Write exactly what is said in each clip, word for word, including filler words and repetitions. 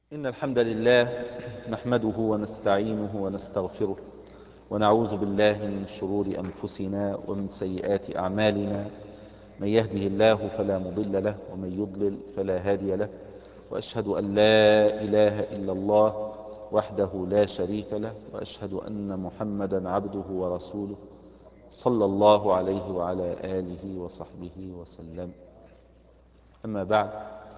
إن الحمد لله نحمده ونستعينه ونستغفره ونعوذ بالله من شرور أنفسنا ومن سيئات أعمالنا. من يهده الله فلا مضل له ومن يضلل فلا هادي له، وأشهد أن لا إله إلا الله وحده لا شريك له، وأشهد أن محمدا عبده ورسوله صلى الله عليه وعلى آله وصحبه وسلم. أما بعد،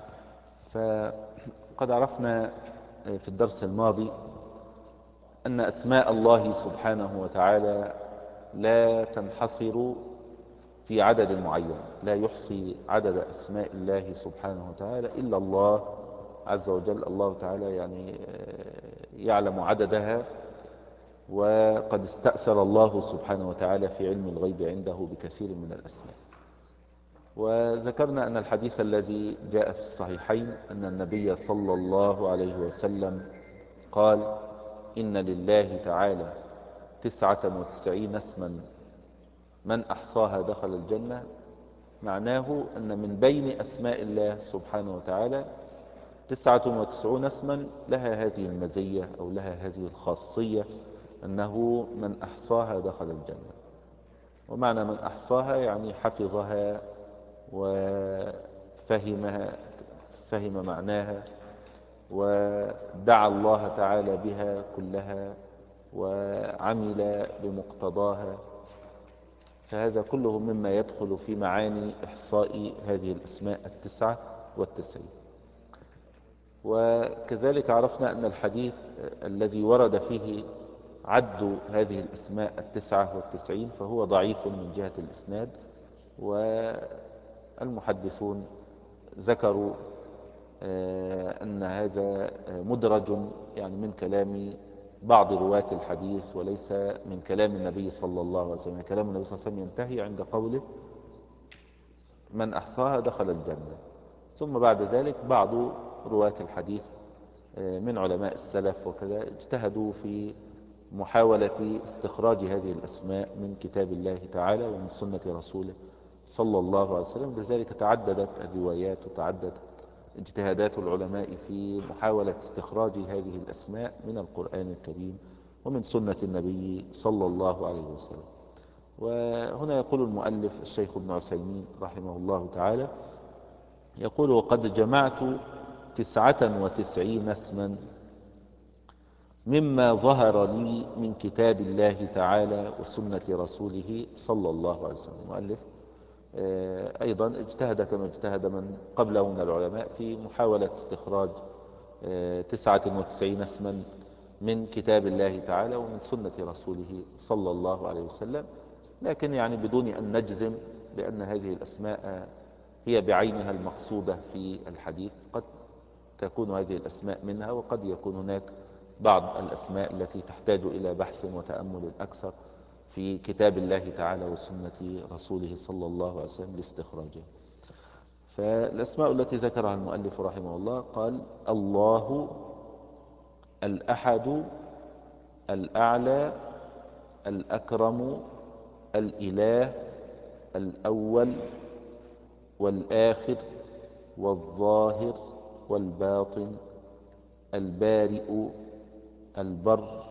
فقد عرفنا في الدرس الماضي أن أسماء الله سبحانه وتعالى لا تنحصر في عدد معين، لا يحصي عدد أسماء الله سبحانه وتعالى إلا الله عز وجل. الله تعالى يعني يعلم عددها، وقد استأثر الله سبحانه وتعالى في علم الغيب عنده بكثير من الأسماء. وذكرنا أن الحديث الذي جاء في الصحيحين أن النبي صلى الله عليه وسلم قال: إن لله تعالى تسعة وتسعين اسما من أحصاها دخل الجنة. معناه أن من بين أسماء الله سبحانه وتعالى تسعة وتسعون اسما لها هذه المزية أو لها هذه الخاصية، أنه من أحصاها دخل الجنة. ومعنى من أحصاها يعني حفظها وفهمها، فهم معناها، ودعا الله تعالى بها كلها وعمل بمقتضاها. فهذا كله مما يدخل في معاني إحصاء هذه الأسماء التسعة والتسعين. وكذلك عرفنا أن الحديث الذي ورد فيه عد هذه الأسماء التسعة والتسعين فهو ضعيف من جهة الإسناد، والمحدثون ذكروا أن هذا مدرج يعني من كلام بعض رواة الحديث وليس من كلام النبي صلى الله عليه وسلم. كلام النبي صلى الله عليه وسلم ينتهي عند قوله من أحصاها دخل الجنة. ثم بعد ذلك بعض رواة الحديث من علماء السلف وكذا اجتهدوا في محاولة استخراج هذه الأسماء من كتاب الله تعالى ومن سنة رسوله صلى الله عليه وسلم. لذلك تعددت الروايات وتعددت اجتهادات العلماء في محاولة استخراج هذه الأسماء من القرآن الكريم ومن سنة النبي صلى الله عليه وسلم. وهنا يقول المؤلف الشيخ ابن عثيمين رحمه الله تعالى، يقول: وقد جمعت تسعة وتسعين اسما مما ظهر لي من كتاب الله تعالى وسنة رسوله صلى الله عليه وسلم. المؤلف أيضا اجتهد كما اجتهد من قبله من العلماء في محاولة استخراج تسعة وتسعين اسما من كتاب الله تعالى ومن سنة رسوله صلى الله عليه وسلم، لكن يعني بدون أن نجزم بأن هذه الأسماء هي بعينها المقصودة في الحديث. قد تكون هذه الأسماء منها، وقد يكون هناك بعض الأسماء التي تحتاج إلى بحث وتأمل أكثر في كتاب الله تعالى وسنة رسوله صلى الله عليه وسلم لاستخراجها. فالأسماء التي ذكرها المؤلف رحمه الله قال: الله الأحد الأعلى الأكرم الإله الأول والآخر والظاهر والباطن البارئ البر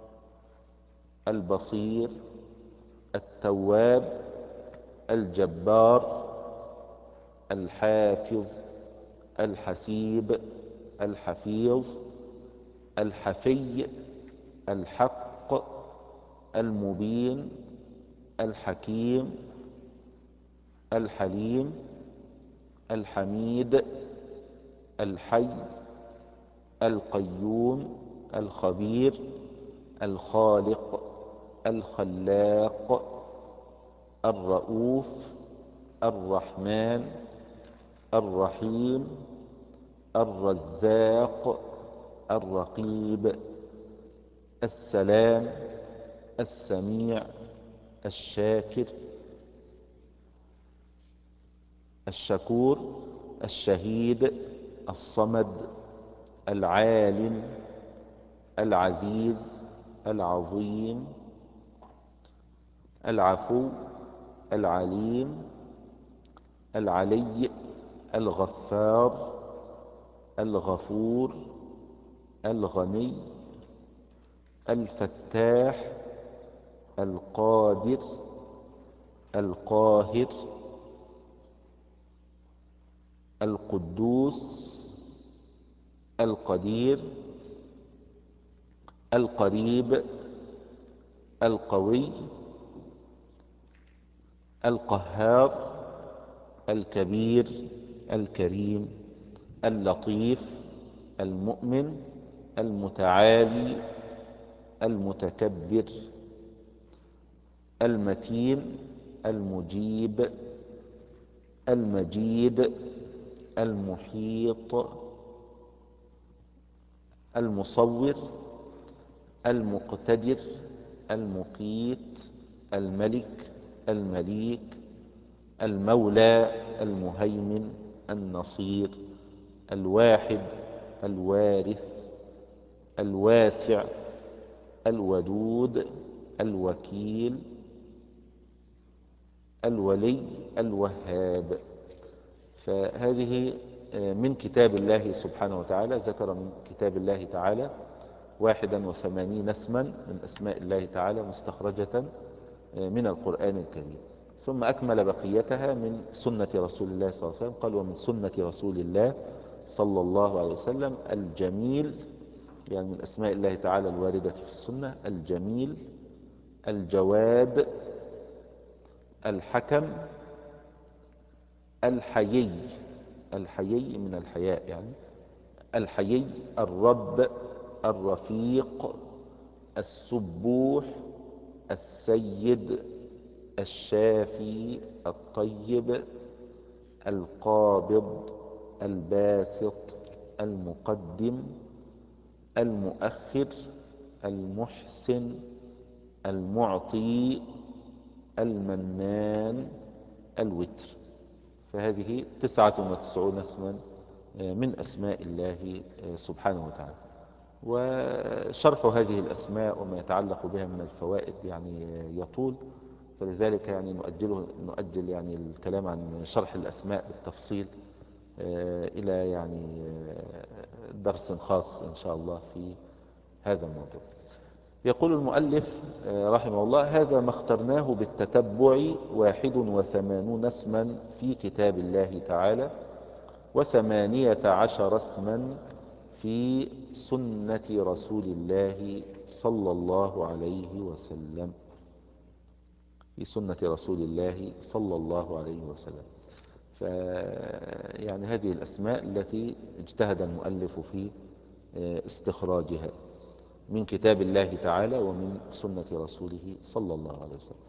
البصير التواب الجبار الحافظ الحسيب الحفيظ الحفي الحق المبين الحكيم الحليم الحميد الحي القيوم الخبير الخالق الخلاق الرؤوف الرحمن الرحيم الرزاق الرقيب السلام السميع الشاكر الشكور الشهيد الصمد العالم العزيز العظيم العفو العليم العلي الغفار الغفور الغني، الفتاح، القادر، القاهر، القدوس، القدير، القريب، القوي، القهار، الكبير، الكريم، اللطيف، المؤمن، المتعالي، المتكبر، المتين، المجيب، المجيد، المحيط، المصور، المقتدر، المقيت، الملك، المليك، المولى، المهيمن، النصير، الواحد، الوارث، الواسع، الودود، الوكيل، الولي، الوهاب. فهذه من كتاب الله سبحانه وتعالى. ذكر من كتاب الله تعالى واحدا وثمانين اسما من أسماء الله تعالى مستخرجة من القرآن الكريم، ثم أكمل بقيتها من سنة رسول الله صلى الله عليه وسلم. قال: ومن سنة رسول الله صلى الله عليه وسلم الجميل، يعني من أسماء الله تعالى الواردة في السنة: الجميل، الجواد، الحكم، الحيي، الحيي من الحياء يعني، الحيي، الرب، الرفيق، السبوح، السيد، الشافي، الطيب، القابض، الباسط، المقدم، المؤخر، المحسن، المعطي، المنان، الوتر. فهذه تسعة وتسعون اسما من أسماء الله سبحانه وتعالى. وشرح هذه الأسماء وما يتعلق بها من الفوائد يعني يطول، فلذلك يعني نؤجله نؤجل يعني الكلام عن شرح الأسماء بالتفصيل إلى يعني درس خاص إن شاء الله في هذا الموضوع. يقول المؤلف رحمه الله: هذا ما اخترناه بالتتبع واحد وثمانون اسما في كتاب الله تعالى، وثمانية عشر اسما في سنة رسول الله صلى الله عليه وسلم، في سنة رسول الله صلى الله عليه وسلم. ف يعني هذه الأسماء التي اجتهد المؤلف في استخراجها من كتاب الله تعالى ومن سنة رسوله صلى الله عليه وسلم.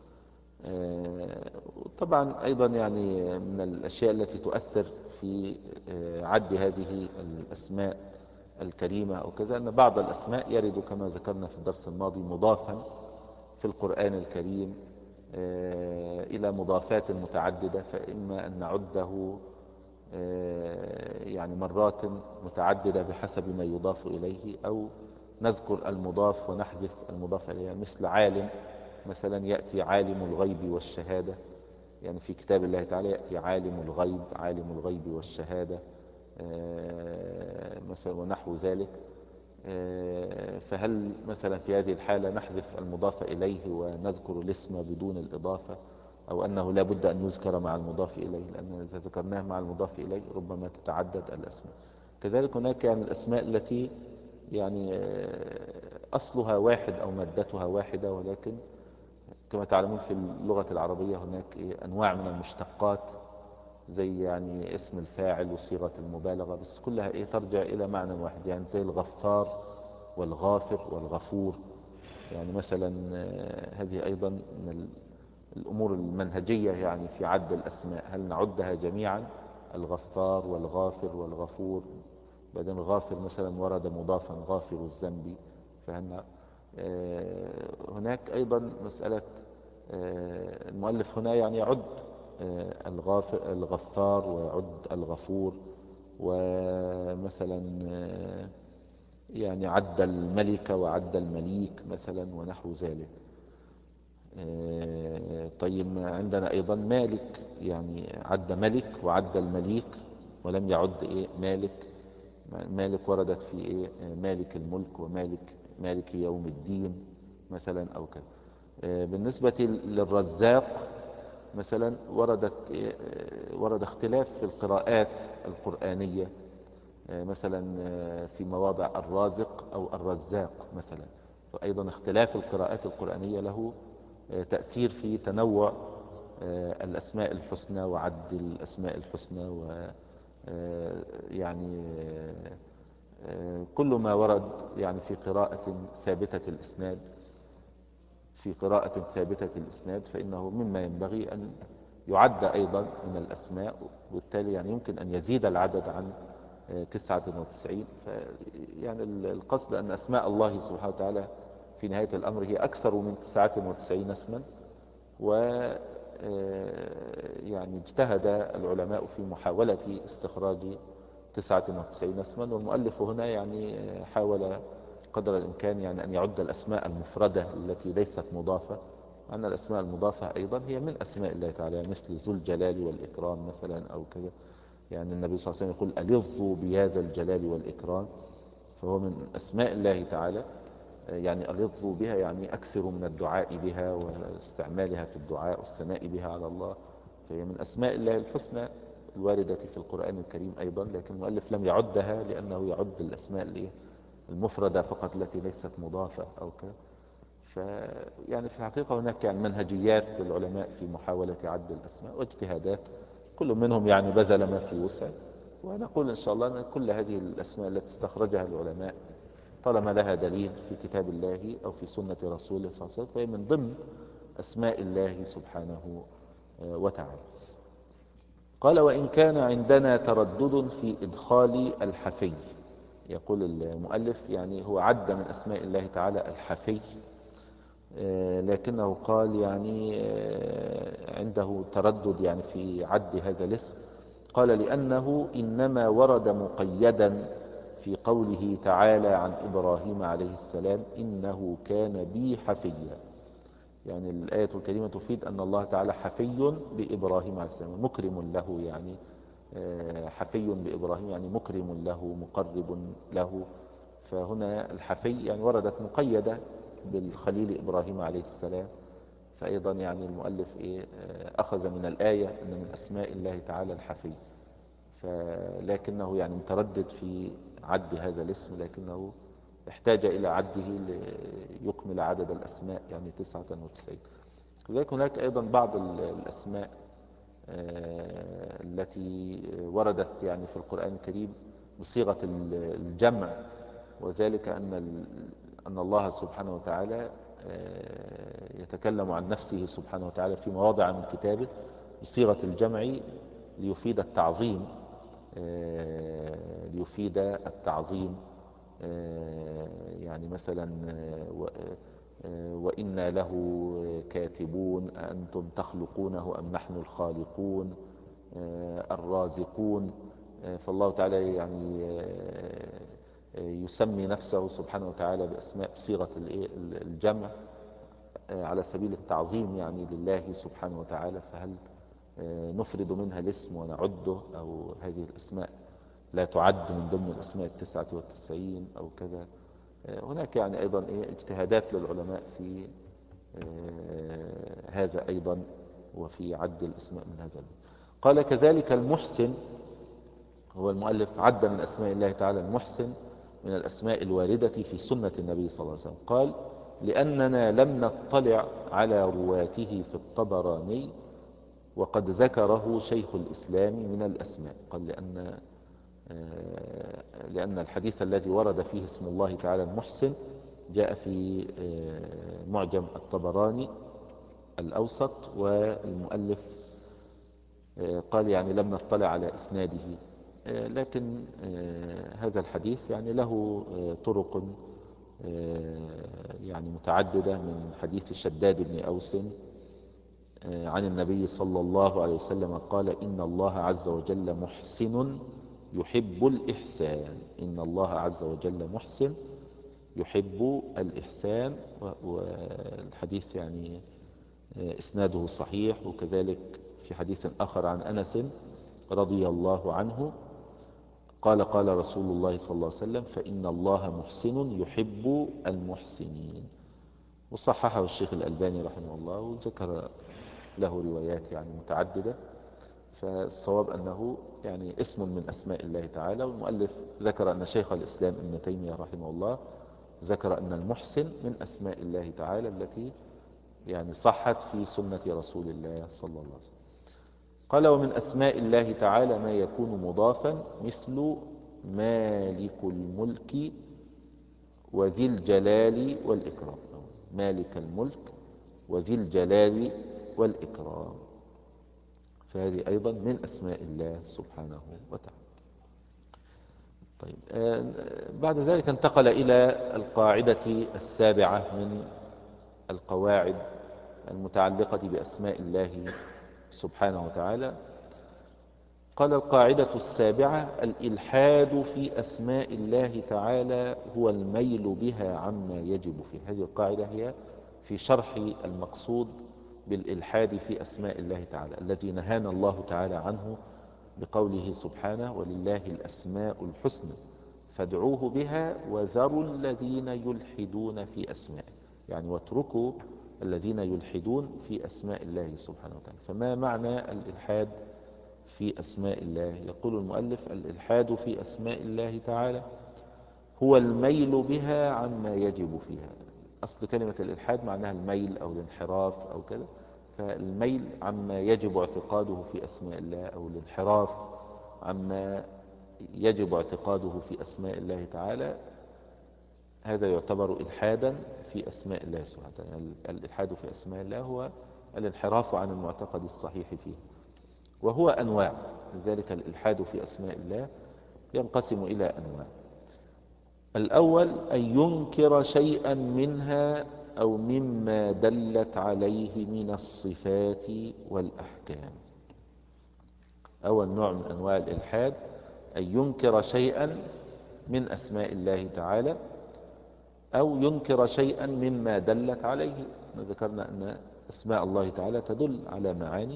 طبعا أيضا يعني من الأشياء التي تؤثر في عد هذه الأسماء الكريمة أو كذا، أن بعض الأسماء يرد كما ذكرنا في الدرس الماضي مضافا في القرآن الكريم إلى مضافات متعددة، فإما أن نعده يعني مرات متعددة بحسب ما يضاف إليه، أو نذكر المضاف ونحذف المضاف إليه. مثل عالم مثلا، يأتي عالم الغيب والشهادة، يعني في كتاب الله تعالى يأتي عالم الغيب، عالم الغيب والشهادة مثلا ونحو ذلك. فهل مثلا في هذه الحالة نحذف المضاف إليه ونذكر الاسم بدون الإضافة، أو أنه لا بد أن يذكر مع المضاف إليه، لأن إذا ذكرناه مع المضاف إليه ربما تتعدد الأسماء. كذلك هناك يعني الأسماء التي يعني أصلها واحد أو مادتها واحدة، ولكن كما تعلمون في اللغة العربية هناك أنواع من المشتقات، زي يعني اسم الفاعل وصيغة المبالغة، بس كلها إيه ترجع إلى معنى واحد، يعني زي الغفار والغافر والغفور. يعني مثلا هذه أيضا من الأمور المنهجية يعني في عد الأسماء، هل نعدها جميعا الغفار والغافر والغفور؟ بعدين الغافر مثلا ورد مضافا، غافر الذنب. فهنا هناك أيضا مسألة المؤلف هنا يعني يعد الغافر الغفار ويعد الغفور، ومثلا يعني عد الملك وعد المليك مثلا ونحو ذلك. طيب عندنا أيضا مالك، يعني عد ملك وعد المليك ولم يعد إيه مالك مالك وردت في إيه؟ مالك الملك ومالك مالك يوم الدين مثلا أو كذا. بالنسبة للرزاق مثلا وردت ورد اختلاف في القراءات القرآنية، مثلا في مواضع الرازق أو الرزاق مثلا، وأيضا اختلاف القراءات القرآنية له تأثير في تنوع الأسماء الحسنى وعد الأسماء الحسنى، و يعني كل ما ورد يعني في قراءة ثابتة الإسناد في قراءة ثابتة الإسناد فإنه مما ينبغي أن يعد أيضا من الأسماء، وبالتالي يعني يمكن أن يزيد العدد عن تسعة وتسعين. يعني القصد أن أسماء الله سبحانه وتعالى في نهاية الأمر هي أكثر من تسعة وتسعين اسما، و يعني اجتهد العلماء في محاولة استخراج تسعة وتسعين اسما، والمؤلف هنا يعني حاول قدر الإمكان يعني أن يعد الأسماء المفردة التي ليست مضافة، أن الأسماء المضافة أيضا هي من أسماء الله تعالى، مثل ذو الجلال والإكرام مثلا أو كذا. يعني النبي صلى الله عليه وسلم يقول ألظوا بهذا الجلال والإكرام، فهو من أسماء الله تعالى. يعني ألظوا بها يعني أكثروا من الدعاء بها واستعمالها في الدعاء والثناء بها على الله، فهي من أسماء الله الحسنى الواردة في القرآن الكريم أيضا، لكن المؤلف لم يعدها لأنه يعد الأسماء المفردة فقط التي ليست مضافة أو كذا. ف يعني في الحقيقة هناك يعني منهجيات للعلماء في محاولة عد الأسماء واجتهادات، كل منهم يعني بذل ما في وسعه، ونقول إن شاء الله أن كل هذه الأسماء التي استخرجها العلماء طالما لها دليل في كتاب الله أو في سنة رسوله صلى الله عليه وسلم فهي من ضمن أسماء الله سبحانه وتعالى. قال وإن كان عندنا تردد في إدخال الحفي، يقول المؤلف يعني هو عد من أسماء الله تعالى الحفي، لكنه قال يعني عنده تردد يعني في عد هذا الاسم. قال لأنه إنما ورد مقيدا في قوله تعالى عن إبراهيم عليه السلام إنه كان بي حفيا. يعني الآية الكريمة تفيد أن الله تعالى حفي بإبراهيم عليه السلام، مكرم له، يعني حفي بإبراهيم يعني مكرم له مقرب له. فهنا الحفي يعني وردت مقيدة بالخليل إبراهيم عليه السلام، فأيضا يعني المؤلف إيه أخذ من الآية أن من أسماء الله تعالى الحفي، فلكنه يعني متردد في عد هذا الاسم، لكنه احتاج إلى عده ليكمل عدد الأسماء يعني تسعة وتسعين. لذلك هناك أيضا بعض الأسماء التي وردت يعني في القرآن الكريم بصيغة الجمع، وذلك أن أن الله سبحانه وتعالى يتكلم عن نفسه سبحانه وتعالى في مواضع من كتابه بصيغة الجمع ليفيد التعظيم ليفيد التعظيم يعني مثلا وإنا له كاتبون أأنتم تخلقونه أم نحن الخالقون الرازقون. فالله تعالى يعني يسمي نفسه سبحانه وتعالى بأسماء بصيغة الجمع على سبيل التعظيم يعني لله سبحانه وتعالى، فهل نفرد منها الاسم ونعده، أو هذه الأسماء لا تعد من ضمن الأسماء التسعة والتسعين أو كذا؟ هناك يعني أيضا اجتهادات للعلماء في هذا أيضا وفي عد الأسماء من هذا. قال كذلك المحسن، هو المؤلف عد من أسماء الله تعالى المحسن من الأسماء الواردة في سنة النبي صلى الله عليه وسلم. قال لأننا لم نطلع على رواته في الطبراني وقد ذكره شيخ الإسلام من الأسماء. قال لأن لأن الحديث الذي ورد فيه اسم الله تعالى المحسن جاء في معجم الطبراني الأوسط، والمؤلف قال يعني لم نطلع على إسناده، لكن هذا الحديث يعني له طرق يعني متعددة من حديث شداد بن أوس عن النبي صلى الله عليه وسلم قال إن الله عز وجل محسن يحب الإحسان. إن الله عز وجل محسن يحب الإحسان، والحديث يعني إسناده صحيح. وكذلك في حديث آخر عن أنس رضي الله عنه قال قال رسول الله صلى الله عليه وسلم فإن الله محسن يحب المحسنين. وصححه الشيخ الألباني رحمه الله، وذكر له روايات يعني متعددة. فالصواب أنه يعني اسم من أسماء الله تعالى. والمؤلف ذكر أن شيخ الإسلام ابن تيمية رحمه الله ذكر أن المحسن من أسماء الله تعالى التي يعني صحت في سنة رسول الله صلى الله عليه وسلم. قال ومن أسماء الله تعالى ما يكون مضافا مثل مالك الملك وذي الجلال والإكرام. مالك الملك وذي الجلال والإكرام، فهذه أيضا من أسماء الله سبحانه وتعالى. طيب بعد ذلك انتقل إلى القاعدة السابعة من القواعد المتعلقة بأسماء الله سبحانه وتعالى. قال القاعدة السابعة الإلحاد في أسماء الله تعالى هو الميل بها عما يجب فيه. هذه القاعدة هي في شرح المقصود بالإلحاد في أسماء الله تعالى الذي نهانا الله تعالى عنه بقوله سبحانه ولله الأسماء الحسنى فادعوه بها وذروا الذين يلحدون في أسمائه، يعني واتركوا الذين يلحدون في أسماء الله سبحانه وتعالى. فما معنى الإلحاد في أسماء الله؟ يقول المؤلف الإلحاد في أسماء الله تعالى هو الميل بها عما يجب فيها. أصل كلمة الإلحاد معناها الميل أو الانحراف أو كذا، فالميل عما يجب اعتقاده في أسماء الله أو الانحراف عما يجب اعتقاده في أسماء الله تعالى، هذا يعتبر إلحادا في أسماء الله سبحانه وتعالى. يعني الإلحاد في أسماء الله هو الانحراف عن المعتقد الصحيح فيه، وهو أنواع. لذلك الإلحاد في أسماء الله ينقسم إلى أنواع. الأول أن ينكر شيئا منها أو مما دلت عليه من الصفات والأحكام. أول نوع من أنواع الإلحاد أن ينكر شيئا من أسماء الله تعالى أو ينكر شيئا مما دلت عليه. ذكرنا أن أسماء الله تعالى تدل على معاني،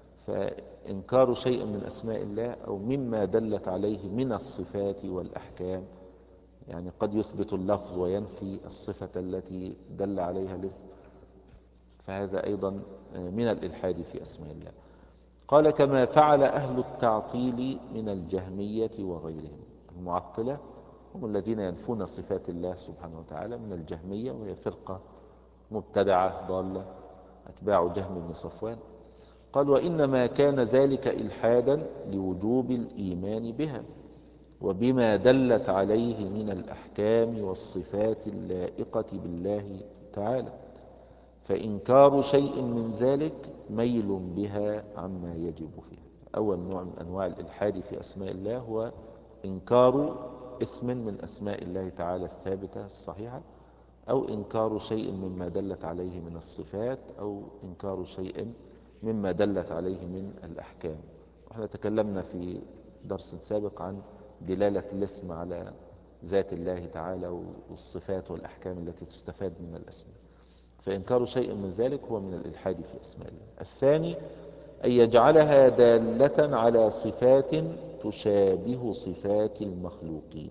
فإنكار شيء من أسماء الله أو مما دلت عليه من الصفات والأحكام، يعني قد يثبت اللفظ وينفي الصفة التي دل عليها الاسم، فهذا أيضا من الإلحاد في أسماء الله. قال كما فعل أهل التعطيل من الجهمية وغيرهم. المعطلة هم الذين ينفون صفات الله سبحانه وتعالى من الجهمية، وهي فرقة مبتدعة ضالة أتباع جهم بن صفوان. قال وإنما كان ذلك إلحادا لوجوب الإيمان بها وبما دلت عليه من الأحكام والصفات اللائقة بالله تعالى، فإنكار شيء من ذلك ميل بها عما يجب فيها. أول نوع من أنواع الإلحاد في أسماء الله هو إنكار اسم من أسماء الله تعالى الثابتة الصحيحة، أو إنكار شيء مما دلت عليه من الصفات، أو إنكار شيء مما دلت عليه من الأحكام. وإحنا تكلمنا في درس سابق عن دلالة الاسم على ذات الله تعالى والصفات والأحكام التي تستفاد من الأسماء، فإنكار شيء من ذلك هو من الإلحاد في أسماء الله. الثاني أن يجعلها دالة على صفات تشابه صفات المخلوقين.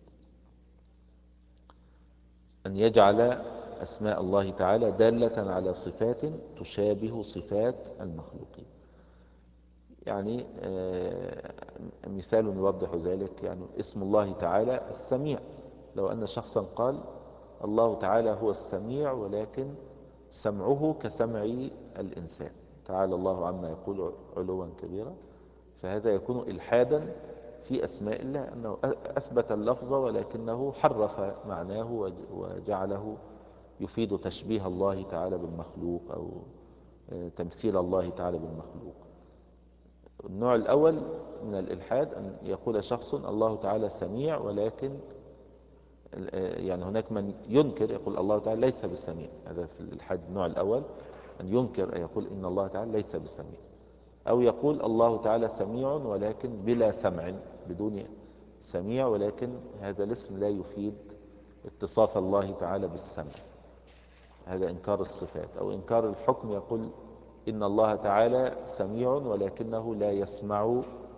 أن يجعل أسماء الله تعالى دالة على صفات تشابه صفات المخلوقين. يعني مثال يوضح ذلك، يعني اسم الله تعالى السميع. لو أن شخصا قال الله تعالى هو السميع ولكن سمعه كسمع الإنسان، تعالى الله عما يقول علوا كبيرا، فهذا يكون إلحادا في أسماء الله، أنه أثبت اللفظ ولكنه حرف معناه وجعله يفيد تشبيه الله تعالى بالمخلوق أو تمثيل الله تعالى بالمخلوق. النوع الأول من الإلحاد أن يقول شخص الله تعالى سميع، ولكن يعني هناك من ينكر يقول الله تعالى ليس بسميع. هذا في الإلحاد النوع الأول، أن ينكر يقول إن الله تعالى ليس بسميع، أو يقول الله تعالى سميع ولكن بلا سمع، بدون سميع، ولكن هذا الاسم لا يفيد اتصاف الله تعالى بالسمع، هذا إنكار الصفات. أو إنكار الحكم، يقول إن الله تعالى سميع ولكنه لا يسمع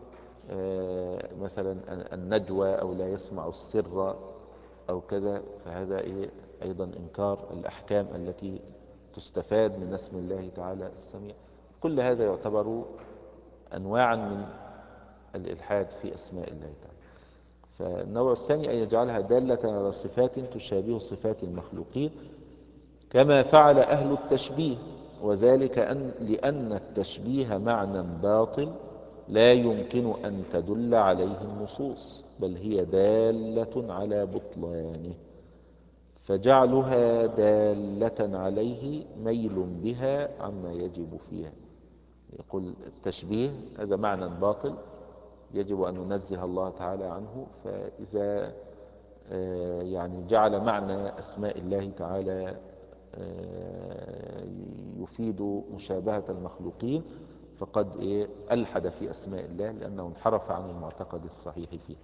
مثلا النجوى أو لا يسمع السر أو كذا، فهذا إيه أيضا إنكار الأحكام التي تستفاد من اسم الله تعالى السميع. كل هذا يعتبر أنواعا من الإلحاد في أسماء الله تعالى. فالنوع الثاني أن يجعلها دالة على صفات تشابه صفات المخلوقين كما فعل أهل التشبيه، وذلك أن لأن التشبيه معنى باطل لا يمكن أن تدل عليه النصوص، بل هي دالة على بطلانه، فجعلها دالة عليه ميل بها عما يجب فيها. يقول التشبيه هذا معنى باطل يجب أن ننزه الله تعالى عنه، فإذا يعني جعل معنى أسماء الله تعالى يفيد مشابهة المخلوقين فقد إيه ألحد في أسماء الله، لأنه انحرف عن المعتقد الصحيح فيه.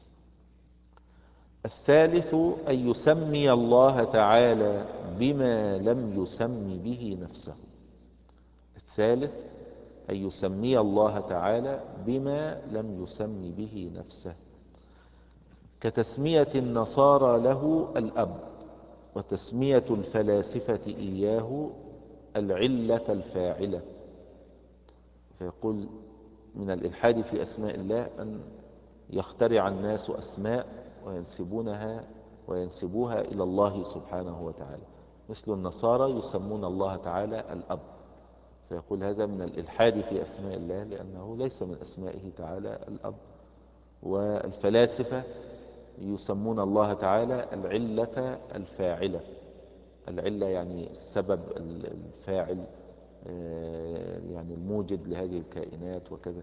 الثالث أن يسمي الله تعالى بما لم يسم به نفسه. الثالث أن يسمي الله تعالى بما لم يسم به نفسه، كتسمية النصارى له الأب، وتسمية الفلاسفة إياه العلة الفاعلة. فيقول من الإلحاد في أسماء الله أن يخترع الناس أسماء وينسبونها وينسبوها إلى الله سبحانه وتعالى، مثل النصارى يسمون الله تعالى الأب، فيقول هذا من الإلحاد في أسماء الله لأنه ليس من أسمائه تعالى الأب. والفلاسفة يسمون الله تعالى العلة الفاعلة، العلة يعني السبب الفاعل يعني الموجد لهذه الكائنات وكذا،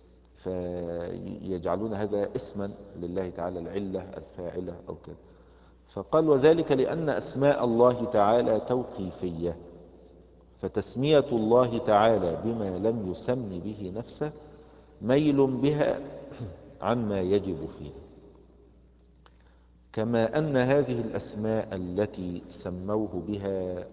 فيجعلون هذا اسما لله تعالى العلة الفاعلة أو كذا. فقال وذلك لأن أسماء الله تعالى توقيفية، فتسمية الله تعالى بما لم يسم به نفسه ميل بها عما يجب فيه، كما أن هذه الأسماء التي سموه بها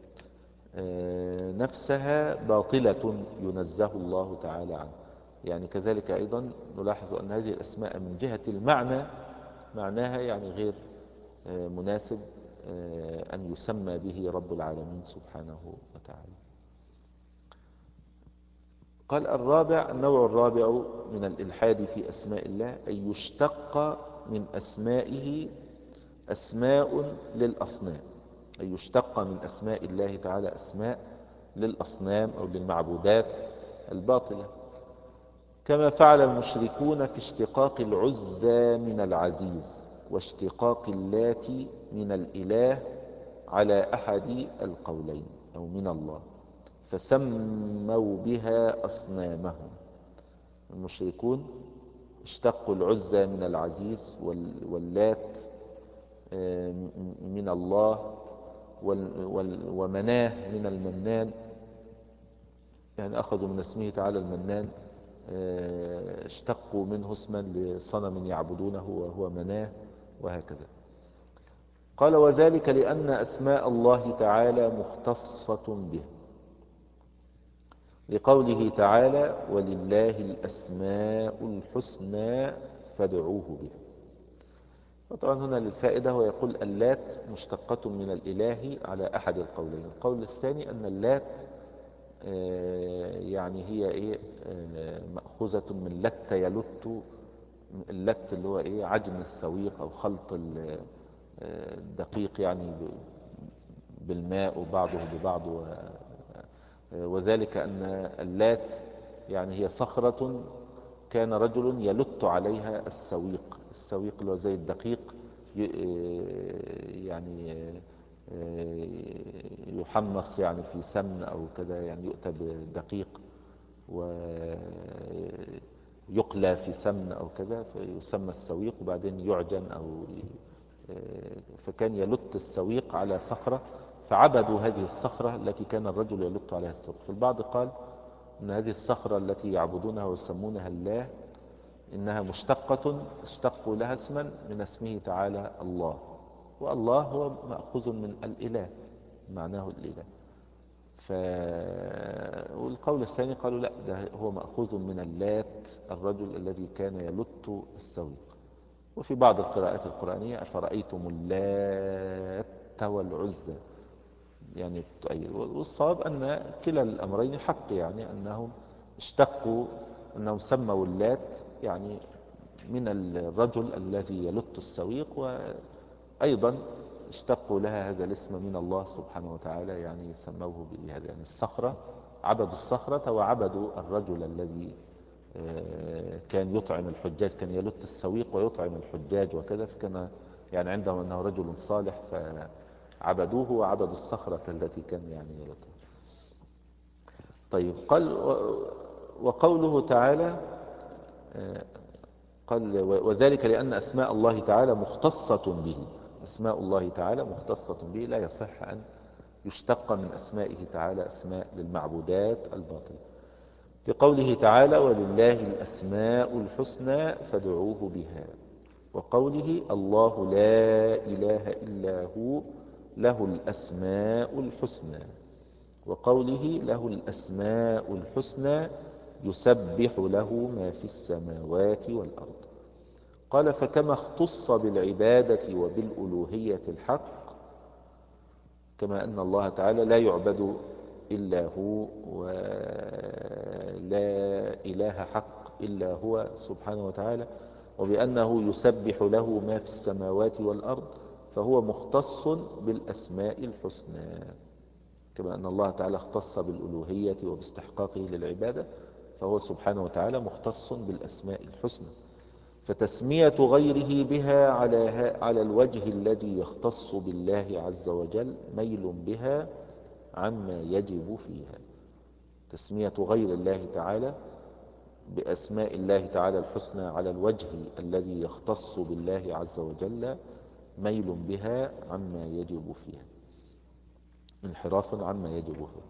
نفسها باطلة ينزه الله تعالى عنه. يعني كذلك أيضا نلاحظ أن هذه الأسماء من جهة المعنى معناها يعني غير مناسب أن يسمى به رب العالمين سبحانه وتعالى. قال الرابع، النوع الرابع من الإلحاد في أسماء الله أن يشتق من أسمائه أسماء للأصنام، أن يشتق من أسماء الله تعالى أسماء للأصنام أو للمعبودات الباطلة، كما فعل المشركون في اشتقاق العزى من العزيز واشتقاق اللات من الإله على أحد القولين أو من الله، فسموا بها أصنامهم. المشركون اشتقوا العزى من العزيز واللات من الله ومناه من المنان، يعني أخذوا من اسمه تعالى المنان اشتقوا منه اسما لصنم يعبدونه وهو مناه وهكذا. قال وذلك لأن أسماء الله تعالى مختصة به، لقوله تعالى ولله الأسماء الحسنى فادعوه بها. وطبعا هنا للفائدة ويقول اللات مشتقة من الإله على أحد القولين. القول الثاني أن اللات يعني هي إيه مأخوذة من لت يلت، اللت اللي هو إيه عجن السويق أو خلط الدقيق يعني بالماء وبعضه ببعض، وذلك أن اللات يعني هي صخرة كان رجل يلت عليها السويق، السويق اللي هو زي الدقيق يعني يحمص يعني في سمن أو كذا، يعني يؤتى بدقيق ويقلى في سمن أو كذا فيسمى السويق، وبعدين يعجن أو فكان يلت السويق على صخرة، فعبدوا هذه الصخرة التي كان الرجل يلت عليها السويق. فالبعض قال أن هذه الصخرة التي يعبدونها ويسمونها الله إنها مشتقة، اشتقوا لها اسما من اسمه تعالى الله، والله هو مأخوذ من الإله معناه الإله، ف... والقول الثاني قالوا لا، ده هو مأخوذ من اللات، الرجل الذي كان يلت السويق. وفي بعض القراءات القرآنية أفرأيتم اللات والعزى، يعني تؤيد. والصواب أن كلا الأمرين حق، يعني أنهم اشتقوا، أنهم سموا اللات يعني من الرجل الذي يلت السويق، وأيضا اشتقوا لها هذا الاسم من الله سبحانه وتعالى، يعني سموه بهذا، يعني الصخرة، عبدوا الصخرة وعبدوا الرجل الذي كان يطعم الحجاج، كان يلت السويق ويطعم الحجاج وكذا، فكان يعني عندهم أنه رجل صالح فعبدوه وعبدوا الصخرة التي كان يعني يلتها. طيب، قال وقوله تعالى قال وذلك لأن أسماء الله تعالى مختصة به، أسماء الله تعالى مختصة به، لا يصح أن يشتق من أسمائه تعالى أسماء للمعبودات الباطلة. في قوله تعالى ولله الأسماء الحسنى فادعوه بها، وقوله الله لا إله إلا هو له الأسماء الحسنى، وقوله له الأسماء الحسنى يسبح له ما في السماوات والأرض. قال فكما اختص بالعبادة وبالألوهية الحق، كما أن الله تعالى لا يعبد إلا هو ولا إله حق إلا هو سبحانه وتعالى، وبأنه يسبح له ما في السماوات والأرض، فهو مختص بالأسماء الحسنى. كما أن الله تعالى اختص بالألوهية وباستحقاقه للعبادة، فهو سبحانه وتعالى مختص بالأسماء الحسنى. فتسمية غيره بها على على الوجه الذي يختص بالله عز وجل ميل بها عما يجب فيها. تسمية غير الله تعالى بأسماء الله تعالى الحسنى على الوجه الذي يختص بالله عز وجل ميل بها عما يجب فيها، انحراف عما يجب فيها.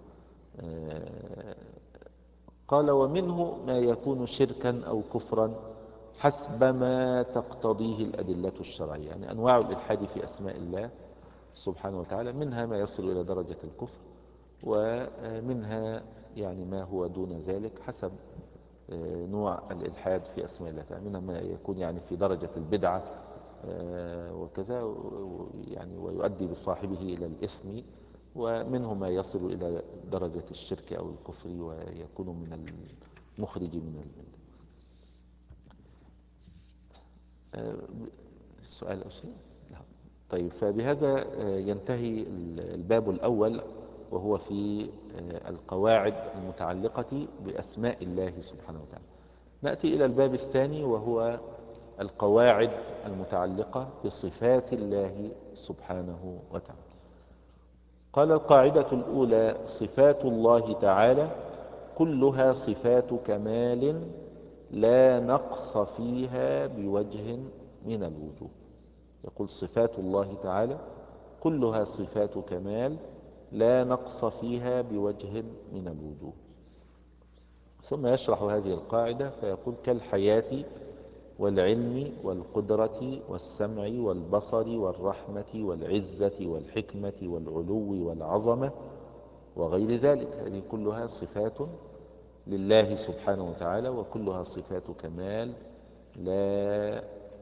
قال ومنه ما يكون شركا أو كفرا حسب ما تقتضيه الأدلة الشرعية. يعني أنواع الإلحاد في أسماء الله سبحانه وتعالى، منها ما يصل إلى درجة الكفر، ومنها يعني ما هو دون ذلك حسب نوع الإلحاد في أسماء الله تعالى. منها ما يكون يعني في درجة البدعة وكذا، يعني ويؤدي بصاحبه إلى الإثم، ومنه ما يصل إلى درجة الشرك أو الكفر ويكون من المخرج من الملة. السؤال أو شيء؟ لا. طيب، فبهذا ينتهي الباب الأول، وهو في القواعد المتعلقة بأسماء الله سبحانه وتعالى. نأتي إلى الباب الثاني، وهو القواعد المتعلقة بصفات الله سبحانه وتعالى. قال القاعدة الأولى صفات الله تعالى كلها صفات كمال لا نقص فيها بوجه من الوجوه. يقول صفات الله تعالى كلها صفات كمال لا نقص فيها بوجه من الوجوه. ثم يشرح هذه القاعدة فيقول كالحياة والعلم والقدرة والسمع والبصر والرحمة والعزة والحكمة والعلو والعظمة وغير ذلك. هذه كلها صفات لله سبحانه وتعالى، وكلها صفات كمال لا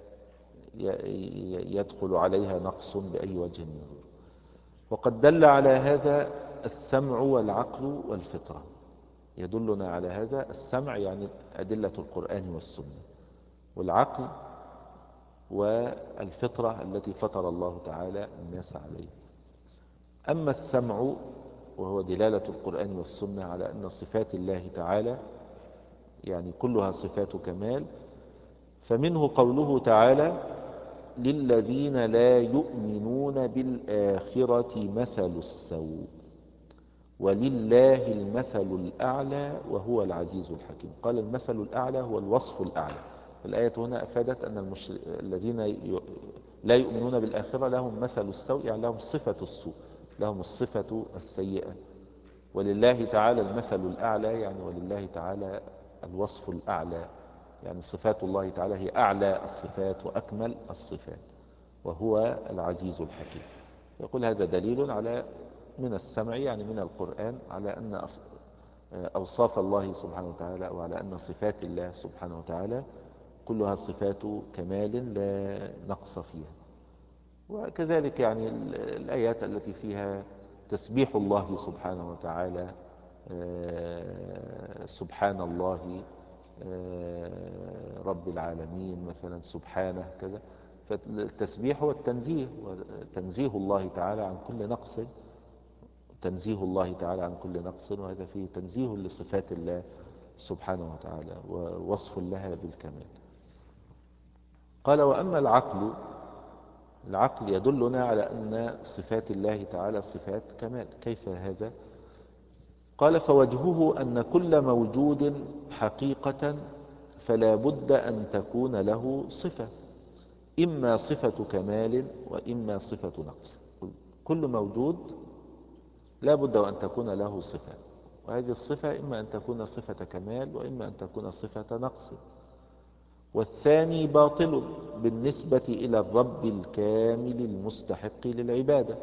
يدخل عليها نقص بأي وجه من الوجوه. وقد دل على هذا السمع والعقل والفطرة. يدلنا على هذا السمع يعني أدلة القرآن والسنة، والعقل والفطرة التي فطر الله تعالى الناس عليه. أما السمع وهو دلالة القرآن والسنة على أن صفات الله تعالى يعني كلها صفات كمال، فمنه قوله تعالى للذين لا يؤمنون بالآخرة مثل السوء ولله المثل الأعلى وهو العزيز الحكيم. قال المثل الأعلى هو الوصف الأعلى. الآية هنا أفادت أن المشر... الذين ي... لا يؤمنون بالآخرة لهم مثل السوء، يعني لهم صفة السوء، لهم الصفة السيئة. ولله تعالى المثل الأعلى، يعني ولله تعالى الوصف الأعلى، يعني صفات الله تعالى هي أعلى الصفات وأكمل الصفات، وهو العزيز الحكيم. يقول هذا دليل على من السمع يعني من القرآن على أن أوصاف الله سبحانه وتعالى وعلى أن صفات الله سبحانه وتعالى كلها صفات كمال لا نقص فيها. وكذلك يعني الآيات التي فيها تسبيح الله سبحانه وتعالى، سبحان الله رب العالمين مثلا، سبحانه كذا. فالتسبيح هو التنزيه، وتنزيه الله تعالى عن كل نقص، تنزيه الله تعالى عن كل نقص، وهذا فيه تنزيه لصفات الله سبحانه وتعالى ووصف لها بالكمال. قال وأما العقل، العقل يدلنا على أن صفات الله تعالى صفات كمال. كيف هذا؟ قال فوجهه أن كل موجود حقيقة فلا بد أن تكون له صفة، إما صفة كمال وإما صفة نقص. كل موجود لا بد أن تكون له صفة، وهذه الصفة إما أن تكون صفة كمال وإما أن تكون صفة نقص. والثاني باطل بالنسبة إلى الرب الكامل المستحق للعبادة،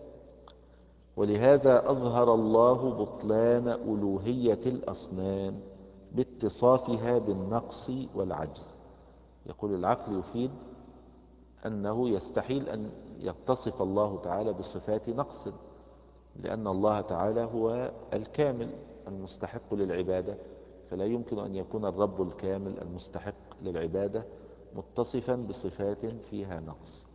ولهذا أظهر الله بطلان ألوهية الأصنام باتصافها بالنقص والعجز. يقول العقل يفيد أنه يستحيل أن يتصف الله تعالى بصفات نقص، لأن الله تعالى هو الكامل المستحق للعبادة، فلا يمكن أن يكون الرب الكامل المستحق للعبادة متصفا بصفات فيها نقص.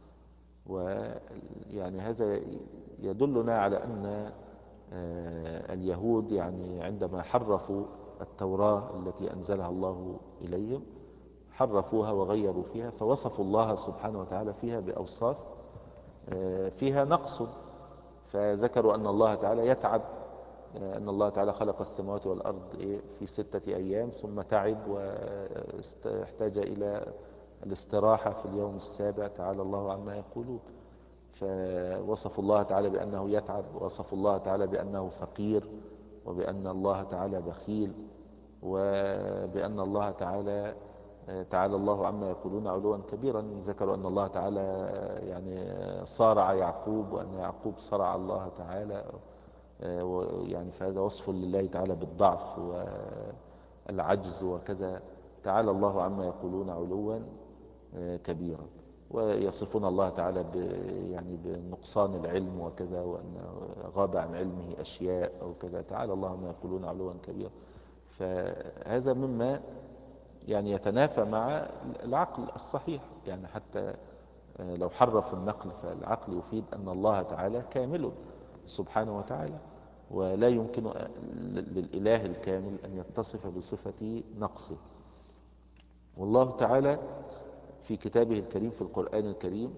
ويعني هذا يدلنا على أن اليهود يعني عندما حرفوا التوراة التي أنزلها الله إليهم حرفوها وغيروا فيها، فوصفوا الله سبحانه وتعالى فيها بأوصاف فيها نقص. فذكروا أن الله تعالى يتعب، أن الله تعالى خلق السماوات والأرض في ستة أيام ثم تعب واحتاج إلى الاستراحة في اليوم السابع، تعالى الله عما يقولون. فوصفوا الله تعالى بأنه يتعب، ووصفوا الله تعالى بأنه فقير، وبأن الله تعالى بخيل، وبأن الله تعالى تعالى الله عما يقولون علوا كبيرا. ذكروا أن الله تعالى يعني صارع يعقوب، وأن يعقوب صرع الله تعالى، يعني فهذا وصف لله تعالى بالضعف والعجز وكذا. تعالى الله عما يقولون علوا كبيرا. ويصفون الله تعالى يعني بنقصان العلم وكذا، وأن غاب عن علمه أشياء أو كذا. تعالى الله عما يقولون علوا كبيرا. فهذا مما يعني يتنافى مع العقل الصحيح، يعني حتى لو حرف النقل فالعقل يفيد أن الله تعالى كامل سبحانه وتعالى، ولا يمكن للإله الكامل أن يتصف بصفة نقصه. والله تعالى في كتابه الكريم في القرآن الكريم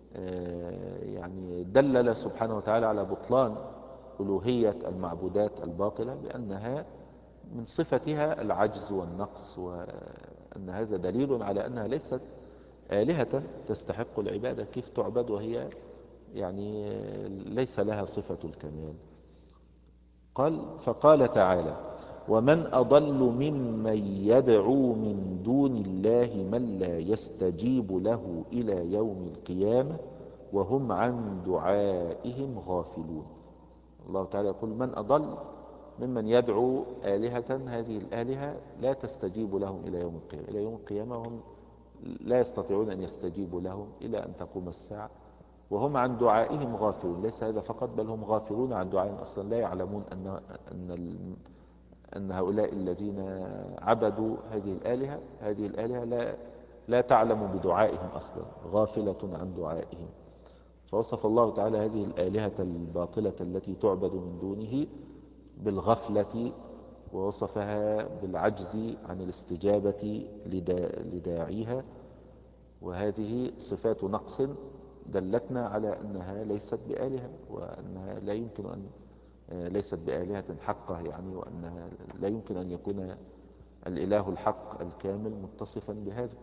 يعني دلل سبحانه وتعالى على بطلان ألوهية المعبودات الباطلة بأنها من صفتها العجز والنقص، وأن هذا دليل على أنها ليست آلهة تستحق العبادة. كيف تعبد وهي يعني ليس لها صفة الكمال؟ قال فقال تعالى ومن أضل ممن يدعو من دون الله من لا يستجيب له إلى يوم القيامة وهم عن دعائهم غافلون. الله تعالى يقول من أضل ممن يدعو آلهة، هذه الآلهة لا تستجيب لهم إلى يوم القيامة، إلى يوم القيامة وهم لا يستطيعون أن يستجيبوا لهم إلى أن تقوم الساعة، وهم عن دعائهم غافلون. ليس هذا فقط، بل هم غافلون عن دعائهم أصلا، لا يعلمون أن أن أن هؤلاء الذين عبدوا هذه الآلهة هذه الآلهة لا لا تعلم بدعائهم أصلا، غافلة عن دعائهم. فوصف الله تعالى هذه الآلهة الباطلة التي تعبد من دونه بالغفلة، ووصفها بالعجز عن الاستجابة لداعيها، وهذه صفات نقص دلتنا على أنها ليست بآلهة، وأنها لا يمكن أن ليست بآلهة حقة يعني، وأنها لا يمكن أن يكون الإله الحق الكامل متصفا بهذا.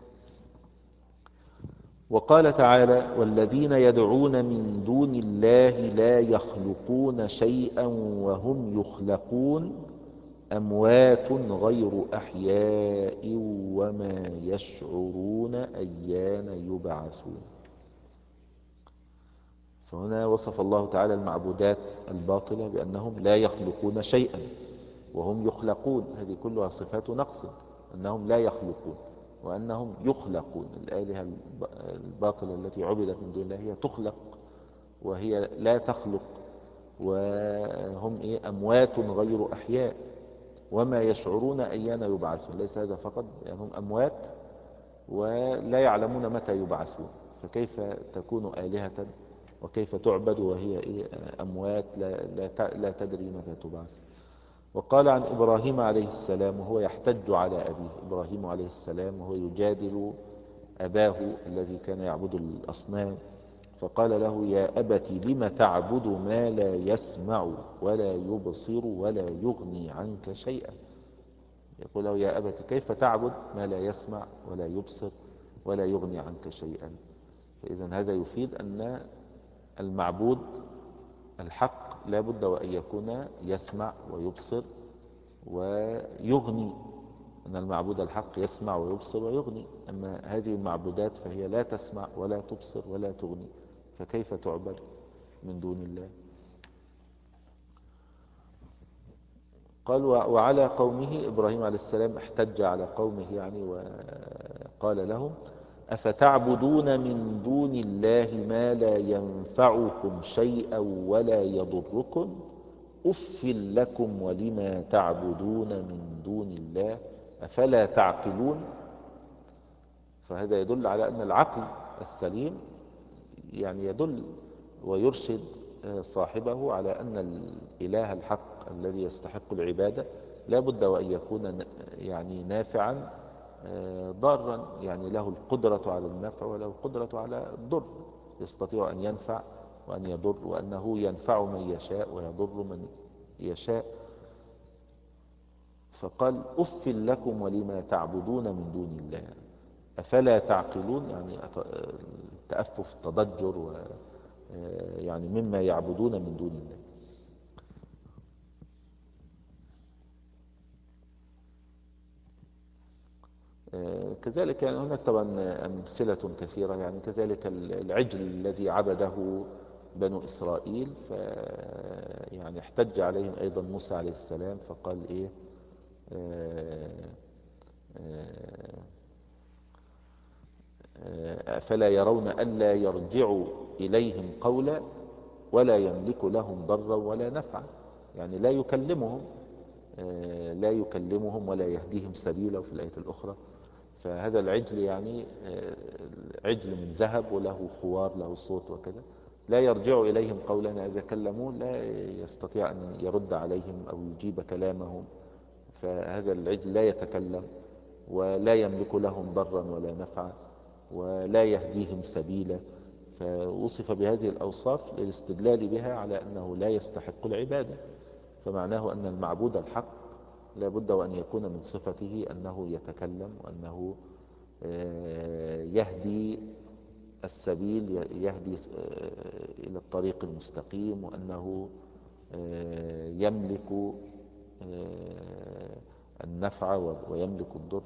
وقال تعالى والذين يدعون من دون الله لا يخلقون شيئا وهم يخلقون أموات غير أحياء وما يشعرون أيان يبعثون. فهنا وصف الله تعالى المعبودات الباطلة بأنهم لا يخلقون شيئا وهم يخلقون. هذه كلها صفات نقص، أنهم لا يخلقون وأنهم يخلقون. الآلهة الباطلة التي عبدت من دون الله هي تخلق وهي لا تخلق، وهم إيه أموات غير أحياء وما يشعرون أيان يبعثون. ليس هذا فقط، يعني هم أموات ولا يعلمون متى يبعثون، فكيف تكون آلهة وكيف تعبد وهي إيه أموات لا, لا, لا تدري متى تبعث. وقال عن إبراهيم عليه السلام وهو يحتج على أبيه، إبراهيم عليه السلام وهو يجادل أباه الذي كان يعبد الأصنام، فقال له: يا أبت لم تعبد ما لا يسمع ولا يبصر ولا يغني عنك شيئا. يقول له: يا أبت كيف تعبد ما لا يسمع ولا يبصر ولا يغني عنك شيئا. فإذا هذا يفيد أن المعبود الحق لا بد وأن يكون يسمع ويبصر ويغني، أن المعبود الحق يسمع ويبصر ويغني. أما هذه المعبودات فهي لا تسمع ولا تبصر ولا تغني، فكيف تعبد من دون الله؟ قال: وعلى قومه، إبراهيم عليه السلام احتج على قومه يعني، وقال لهم: أفتعبدون من دون الله ما لا ينفعكم شيئا ولا يضركم أف لكم ولما تعبدون من دون الله أفلا تعقلون. فهذا يدل على أن العقل السليم يعني يدل ويرشد صاحبه على أن الإله الحق الذي يستحق العبادة لا بد وأن يكون يعني نافعا ضارا، يعني له القدرة على النفع وله القدرة على الضر، يستطيع أن ينفع وأن يضر، وأنه ينفع من يشاء ويضر من يشاء. فقال: أف لكم ولما تعبدون من دون الله أفلا تعقلون، يعني التأفف التضجر و يعني مما يعبدون من دون الله. كذلك يعني هناك طبعا أمثلة كثيرة، يعني كذلك العجل الذي عبده بنو إسرائيل، ف يعني احتج عليهم أيضا موسى عليه السلام فقال إيه أفلا يرون ألا يرجعوا إليهم قولا ولا يملك لهم ضرا ولا نفعا، يعني لا يكلمهم لا يكلمهم ولا يهديهم سبيلا. وفي الآية الأخرى فهذا العجل يعني عجل من ذهب وله خوار له صوت وكذا، لا يرجع إليهم قولا، إذا كلموه لا يستطيع أن يرد عليهم أو يجيب كلامهم. فهذا العجل لا يتكلم ولا يملك لهم ضرا ولا نفعا ولا يهديهم سبيلا. فوصف بهذه الأوصاف للاستدلال بها على أنه لا يستحق العبادة. فمعناه أن المعبود الحق لا بد وأن يكون من صفته أنه يتكلم وأنه يهدي السبيل، يهدي إلى الطريق المستقيم، وأنه يملك النفع ويملك الضر.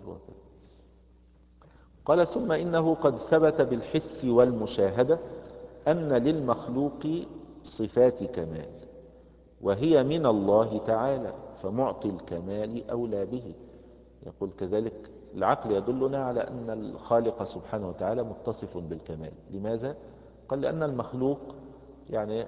قال: ثم إنه قد ثبت بالحس والمشاهدة أن للمخلوق صفات كمال وهي من الله تعالى، فمعطي الكمال أولى به. يقول كذلك العقل يدلنا على أن الخالق سبحانه وتعالى متصف بالكمال. لماذا؟ قال: لأن المخلوق يعني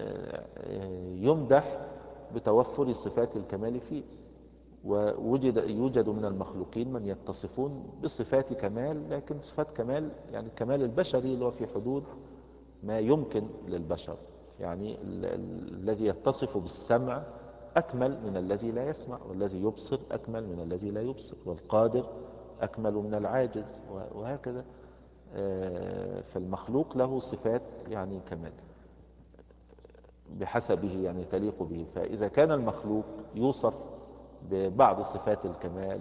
يمدح بتوفر صفات الكمال فيه، ووجد يوجد من المخلوقين من يتصفون بصفات كمال، لكن صفات كمال يعني الكمال البشري اللي هو في حدود ما يمكن للبشر. يعني الذي يتصف بالسمع أكمل من الذي لا يسمع، والذي يبصر أكمل من الذي لا يبصر، والقادر أكمل من العاجز، وهكذا. فالمخلوق له صفات يعني كمال بحسبه يعني تليق به. فإذا كان المخلوق يوصف ببعض صفات الكمال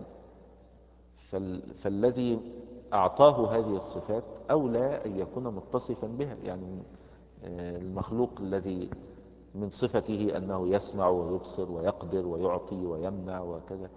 فالذي أعطاه هذه الصفات أولى أن يكون متصفا بها. يعني المخلوق الذي من صفته أنه يسمع ويبصر ويقدر ويعطي ويمنع وكذا،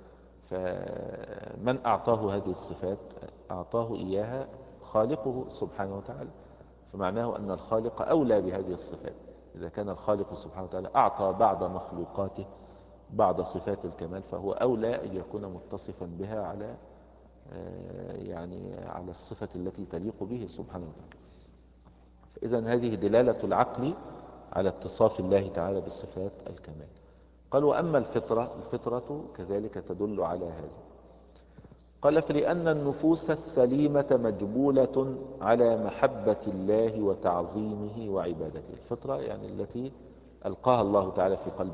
فمن أعطاه هذه الصفات أعطاه إياها خالقه سبحانه وتعالى. فمعناه أن الخالق أولى بهذه الصفات. إذا كان الخالق سبحانه وتعالى أعطى بعض مخلوقاته بعض صفات الكمال، فهو أولى أن يكون متصفا بها على يعني على الصفة التي تليق به سبحانه وتعالى. فإذا هذه دلالة العقل على اتصاف الله تعالى بصفات الكمال. قال وأما الفطرة، الفطرة كذلك تدل على هذا. قال فلأن النفوس السليمة مجبولة على محبة الله وتعظيمه وعبادته. الفطرة يعني التي ألقاها الله تعالى في قلب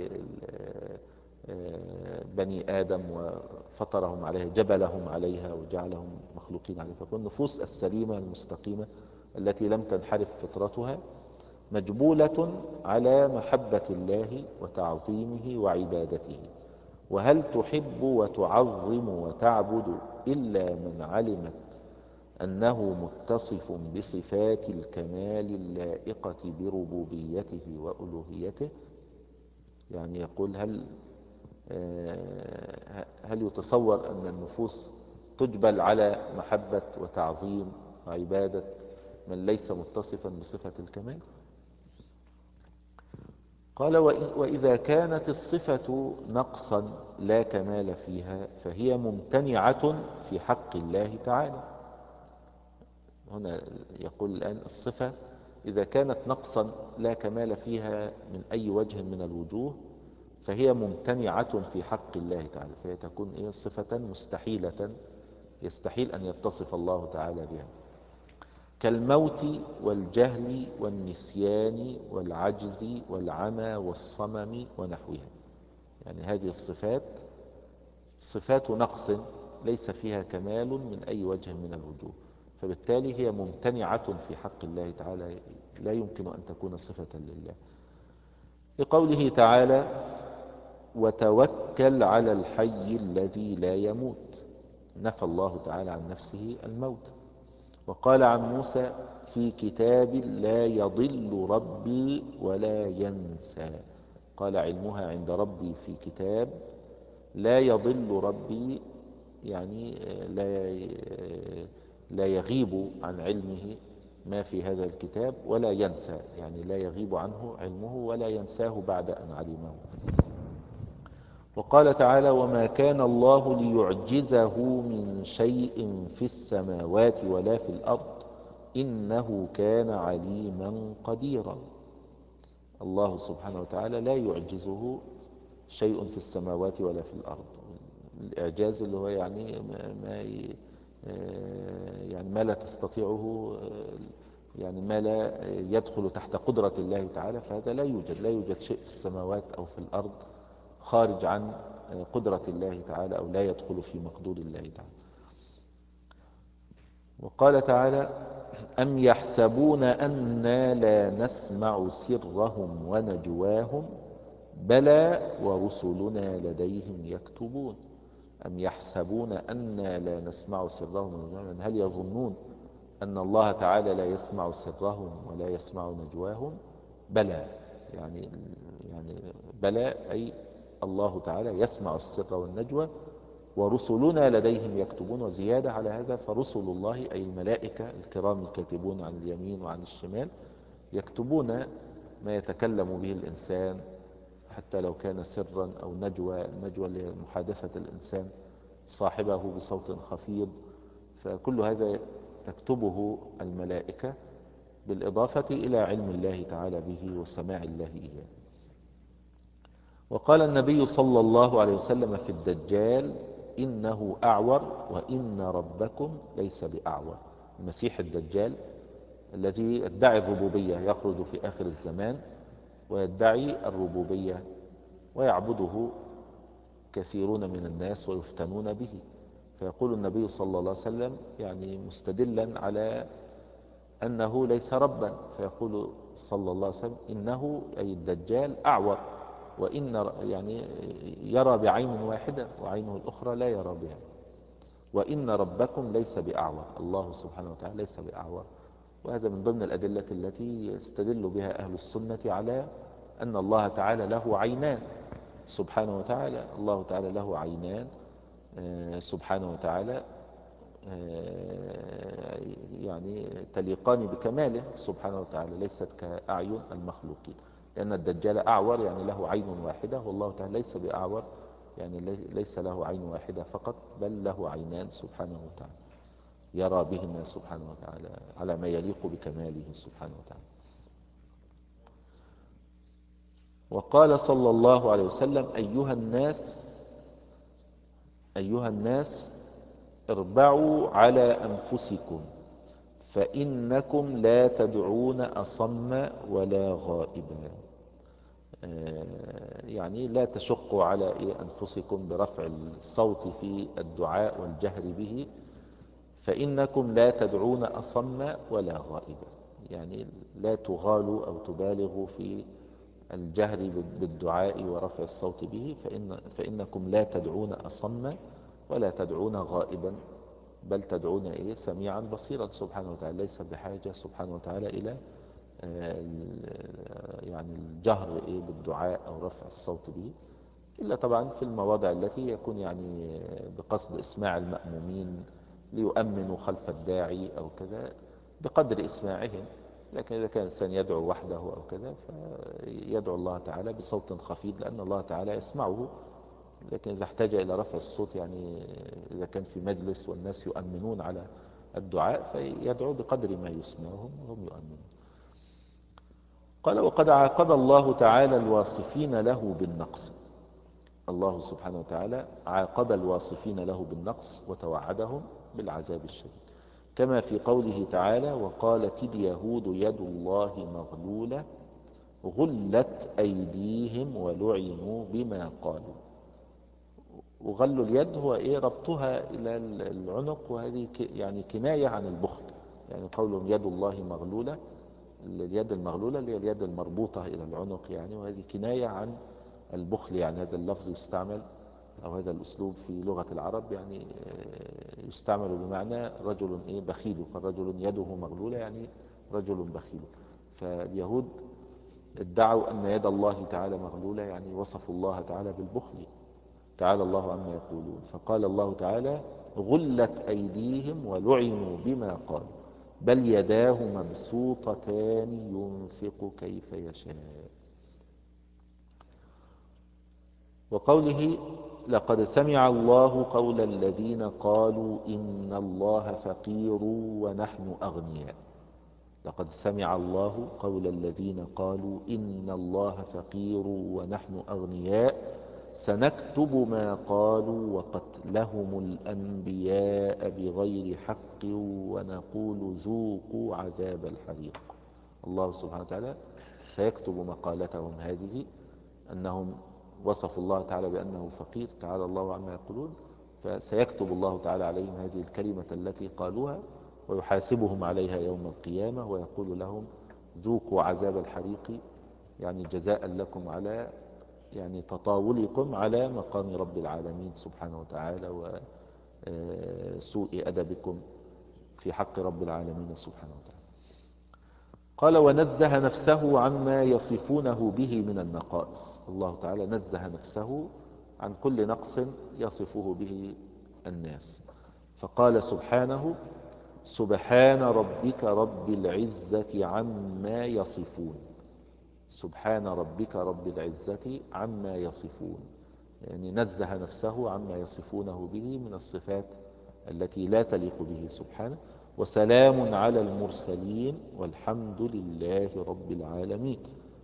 بني آدم وفطرهم عليها، جبلهم عليها وجعلهم مخلوقين عليها. فكل النفوس السليمة المستقيمة التي لم تنحرف فطرتها مجبولة على محبة الله وتعظيمه وعبادته. وهل تحب وتعظم وتعبد إلا من علمت أنه متصف بصفات الكمال اللائقة بربوبيته وألوهيته؟ يعني يقول هل هل يتصور أن النفوس تجبل على محبة وتعظيم وعبادة من ليس متصفا بصفة الكمال؟ قال وإذا كانت الصفة نقصا لا كمال فيها فهي ممتنعة في حق الله تعالى. هنا يقول الآن الصفة إذا كانت نقصا لا كمال فيها من أي وجه من الوجوه فهي ممتنعة في حق الله تعالى، فهي تكون إيه؟ صفة مستحيلة، يستحيل أن يتصف الله تعالى بها، كالموت والجهل والنسيان والعجز والعمى والصمم ونحوها. يعني هذه الصفات صفات نقص ليس فيها كمال من أي وجه من الوجوه، فبالتالي هي ممتنعة في حق الله تعالى، لا يمكن أن تكون صفة لله. لقوله تعالى وتوكل على الحي الذي لا يموت، نفى الله تعالى عن نفسه الموت. وقال عن موسى في كتاب لا يضل ربي ولا ينسى، قال علمها عند ربي في كتاب لا يضل ربي، يعني لا لا يغيب عن علمه ما في هذا الكتاب، ولا ينسى يعني لا يغيب عنه علمه ولا ينساه بعد أن علمه. وقال تعالى وما كان الله ليعجزه من شيء في السماوات ولا في الأرض إنه كان عليما قديرا. الله سبحانه وتعالى لا يعجزه شيء في السماوات ولا في الأرض. الإعجاز اللي هو يعني ما يعني ما لا تستطيعه، يعني ما لا يدخل تحت قدرة الله تعالى، فهذا لا يوجد لا يوجد شيء في السماوات أو في الأرض خارج عن قدرة الله تعالى أو لا يدخل في مقدور الله تعالى. وقال تعالى أم يحسبون أنا لا نسمع سرهم ونجواهم بلى ورسلنا لديهم يكتبون. أم يحسبون أنا لا نسمع سرهم ونجواهم، هل يظنون أن الله تعالى لا يسمع سرهم ولا يسمع نجواهم؟ بلى يعني يعني بلى أي الله تعالى يسمع السر والنجوى، ورسلنا لديهم يكتبون. وزيادة على هذا فرسل الله أي الملائكة الكرام الكاتبون عن اليمين وعن الشمال يكتبون ما يتكلم به الإنسان حتى لو كان سرا أو نجوى، النجوى لمحادثة الإنسان صاحبه بصوت خفيض، فكل هذا تكتبه الملائكة بالإضافة إلى علم الله تعالى به وسماع الله إياه. وقال النبي صلى الله عليه وسلم في الدجال إنه أعور وإن ربكم ليس بأعور. المسيح الدجال الذي يدعي الربوبية يخرج في آخر الزمان ويدعي الربوبية ويعبده كثيرون من الناس ويفتنون به، فيقول النبي صلى الله عليه وسلم يعني مستدلا على أنه ليس ربا، فيقول صلى الله عليه وسلم إنه أي الدجال أعور، وإن يعني يرى بعين واحدة وعينه الأخرى لا يرى بها، وإن ربكم ليس بأعور، الله سبحانه وتعالى ليس بأعور. وهذا من ضمن الأدلة التي يستدل بها أهل السنة على أن الله تعالى له عينان سبحانه وتعالى. الله تعالى له عينان سبحانه وتعالى، آه، يعني تليقان بكماله سبحانه وتعالى، ليست كأعين المخلوقين. لأن الدجال أعور يعني له عين واحدة، والله تعالى ليس بأعور يعني ليس له عين واحدة فقط، بل له عينان سبحانه وتعالى يرى بهما سبحانه وتعالى على ما يليق بكماله سبحانه وتعالى. وقال صلى الله عليه وسلم: أيها الناس أيها الناس اربعوا على أنفسكم، فإنكم لا تدعون أصم ولا غائبا. يعني لا تشقوا على أنفسكم برفع الصوت في الدعاء والجهر به، فإنكم لا تدعون أصم ولا غائبا. يعني لا تغالوا أو تبالغوا في الجهر بالدعاء ورفع الصوت به، فإن فإنكم لا تدعون أصم ولا تدعون غائبا، بل تدعون إيه سميعا بصيرا سبحانه وتعالى. ليس بحاجة سبحانه وتعالى إلى يعني الجهر إيه بالدعاء أو رفع الصوت به، إلا طبعا في المواضع التي يكون يعني بقصد إسماع المأمومين ليؤمنوا خلف الداعي أو كذا بقدر إسماعهم. لكن إذا كان الإنسان يدعو وحده أو كذا فيدعو الله تعالى بصوت خفيض، لأن الله تعالى يسمعه. لكن إذا احتاج إلى رفع الصوت، يعني إذا كان في مجلس والناس يؤمنون على الدعاء، فيدعو بقدر ما يسمعهم وهم يؤمنون. قال: وقد عاقب الله تعالى الواصفين له بالنقص. الله سبحانه وتعالى عاقب الواصفين له بالنقص وتوعدهم بالعذاب الشديد، كما في قوله تعالى: وقالت اليهود يد الله مغلولة غلت أيديهم ولعنوا بما قالوا. وغل اليد هو إيه ربطها إلى العنق، وهذه يعني كناية عن البخل. يعني قولهم يد الله مغلولة، اليد المغلولة اللي هي اليد المربوطة إلى العنق يعني، وهذه كناية عن البخل. يعني هذا اللفظ يستعمل أو هذا الأسلوب في لغة العرب يعني يستعمل بمعنى رجل إيه بخيل، فرجل يده مغلولة يعني رجل بخيل. فاليهود ادعوا أن يد الله تعالى مغلولة، يعني وصفوا الله تعالى بالبخل، تعالى الله عما يقولون. فقال الله تعالى: غلت أيديهم ولعنوا بما قالوا بل يداه مبسوطتان ينفق كيف يشاء. وقوله: لقد سمع الله قول الذين قالوا إن الله فقير ونحن أغنياء. لقد سمع الله قول الذين قالوا إن الله فقير ونحن أغنياء سنكتب ما قالوا وقتلهم الأنبياء بغير حق ونقول ذوقوا عذاب الحريق. الله سبحانه وتعالى سيكتب مقالتهم هذه، أنهم وصفوا الله تعالى بأنه فقير، تعالى الله عما يقولون، فسيكتب الله تعالى عليهم هذه الكلمة التي قالوها ويحاسبهم عليها يوم القيامة ويقول لهم ذوقوا عذاب الحريق، يعني جزاء لكم على يعني تطاولكم على مقام رب العالمين سبحانه وتعالى وسوء أدبكم في حق رب العالمين سبحانه وتعالى. قال: ونزه نفسه عما يصفونه به من النقائص. الله تعالى نزه نفسه عن كل نقص يصفه به الناس، فقال سبحانه: سبحان ربك رب العزة عما يصفون. سبحان ربك رب العزة عما يصفون، يعني نزه نفسه عما يصفونه به من الصفات التي لا تليق به سبحانه. وسلام على المرسلين والحمد لله رب العالمين.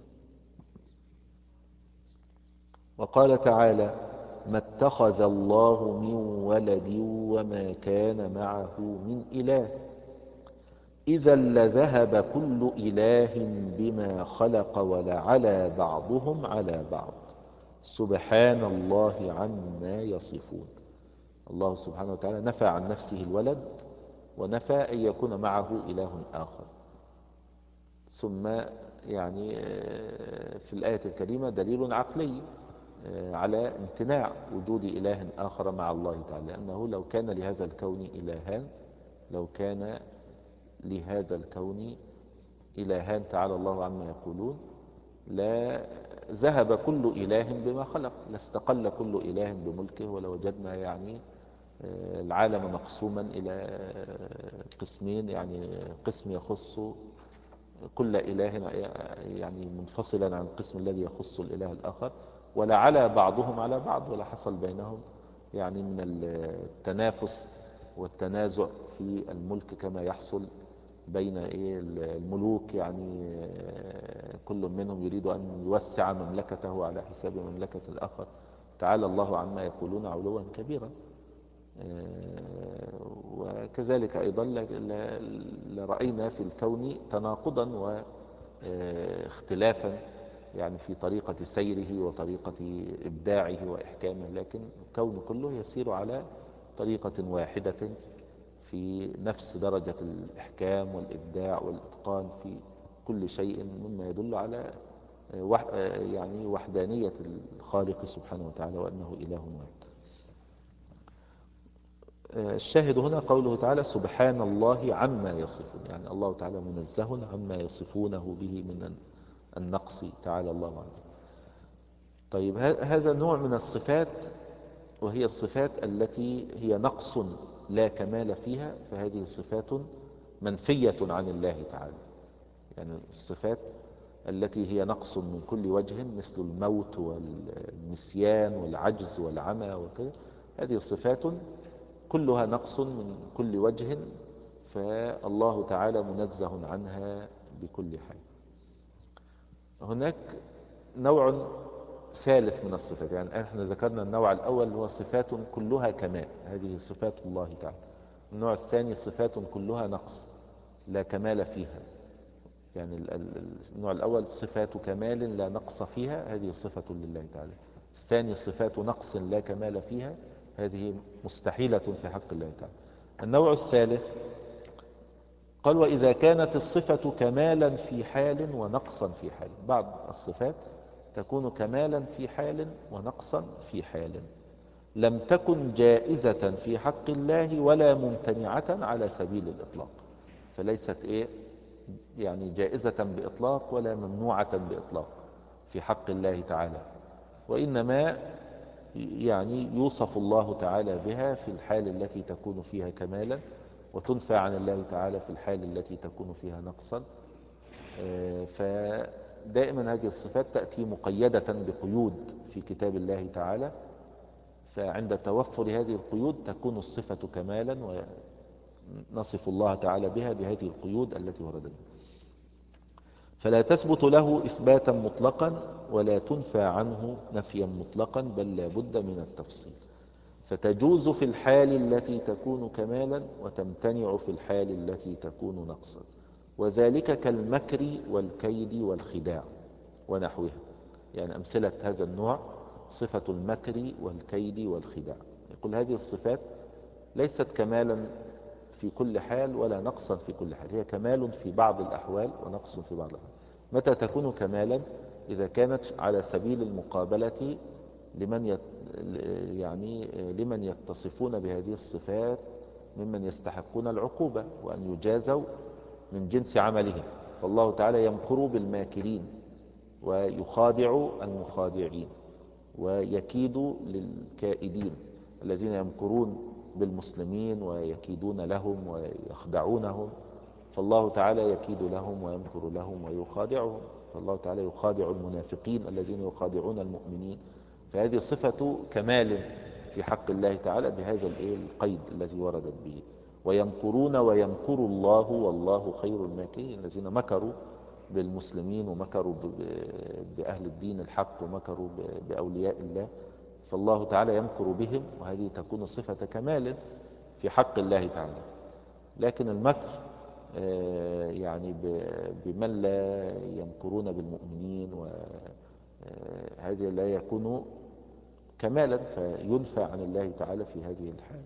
وقال تعالى: ما اتخذ الله من ولد وما كان معه من إله إذا لذهب كل إله بما خلق ولعلى بعضهم على بعض سبحان الله عما يصفون. الله سبحانه وتعالى نفى عن نفسه الولد ونفى أن يكون معه إله آخر. ثم يعني في الآية الكريمة دليل عقلي على امتناع وجود إله آخر مع الله تعالى، لأنه لو كان لهذا الكون إلهان لو كان لهذا الكون إلهان تعالى الله عما يقولون لا ذهب كل إله بما خلق، لاستقل كل إله بملكه، ولوجدنا يعني العالم مقسوما إلى قسمين، يعني قسم يخص كل إله يعني منفصلا عن القسم الذي يخص الإله الآخر، ولا على بعضهم على بعض، ولا حصل بينهم يعني من التنافس والتنازع في الملك كما يحصل بين الملوك، يعني كل منهم يريد أن يوسع مملكته على حساب مملكة الآخر. تعالى الله عما يقولون علوا كبيرا. وكذلك أيضا لرأينا في الكون تناقضا واختلافا يعني في طريقة سيره وطريقة إبداعه وإحكامه، لكن الكون كله يسير على طريقة واحدة في نفس درجة الإحكام والإبداع والإتقان في كل شيء، مما يدل على يعني وحدانية الخالق سبحانه وتعالى وأنه إله واحد. الشاهد هنا قوله تعالى سبحان الله عما يصفون، يعني الله تعالى منزه عما يصفونه به من النقص، تعالى الله عنه. طيب هذا نوع من الصفات، وهي الصفات التي هي نقص لا كمال فيها، فهذه صفات منفية عن الله تعالى. يعني الصفات التي هي نقص من كل وجه مثل الموت والنسيان والعجز والعمى وكذا، هذه الصفات كلها نقص من كل وجه، فالله تعالى منزه عنها بكل حال. هناك نوع ثالث من الصفات، يعني احنا ذكرنا النوع الأول هو صفات كلها كمال، هذه صفات الله تعالى. النوع الثاني صفات كلها نقص لا كمال فيها، يعني النوع الأول صفات كمال لا نقص فيها، هذه صفة لله تعالى. الثاني صفات نقص لا كمال فيها، هذه مستحيلة في حق الله تعالى. النوع الثالث قال وإذا كانت الصفة كمالا في حال ونقصا في حال، بعض الصفات تكون كمالا في حال ونقصا في حال، لم تكن جائزة في حق الله ولا ممتنعة على سبيل الإطلاق، فليست إيه يعني جائزة بإطلاق ولا ممنوعة بإطلاق في حق الله تعالى، وإنما يعني يوصف الله تعالى بها في الحال التي تكون فيها كمالا، وتنفى عن الله تعالى في الحال التي تكون فيها نقصا. فدائما هذه الصفات تأتي مقيدة بقيود في كتاب الله تعالى، فعند توفر هذه القيود تكون الصفة كمالا، ونصف الله تعالى بها بهذه القيود التي وردت، فلا تثبت له إثباتا مطلقا ولا تنفى عنه نفيا مطلقا، بل لا بد من التفصيل، فتجوز في الحال التي تكون كمالا وتمتنع في الحال التي تكون نقصا، وذلك كالمكر والكيد والخداع ونحوها. يعني أمثلة هذا النوع صفة المكر والكيد والخداع، يقول هذه الصفات ليست كمالا في كل حال ولا نقصا في كل حال، هي كمال في بعض الأحوال ونقص في بعض الأحوال. متى تكون كمالا؟ إذا كانت على سبيل المقابلة لمن يت... يعني لمن يتصفون بهذه الصفات ممن يستحقون العقوبة وأن يجازوا من جنس عملهم، فالله تعالى يمكر بالماكرين ويخادع المخادعين ويكيد للكائدين الذين يمكرون بالمسلمين ويكيدون لهم ويخدعونهم، فالله تعالى يكيد لهم ويمكر لهم ويخادعهم، فالله تعالى يخادع المنافقين الذين يخادعون المؤمنين. فهذه صفة كمال في حق الله تعالى بهذا القيد الذي وردت به، ويمكرون ويمكر الله والله خير الماكرين، الذين مكروا بالمسلمين ومكروا بأهل الدين الحق ومكروا بأولياء الله، فالله تعالى يمكر بهم، وهذه تكون صفة كمال في حق الله تعالى. لكن المكر يعني بمن لا يمكرون بالمؤمنين، وهذه لا يكون كمالا، فينفى عن الله تعالى في هذه الحال.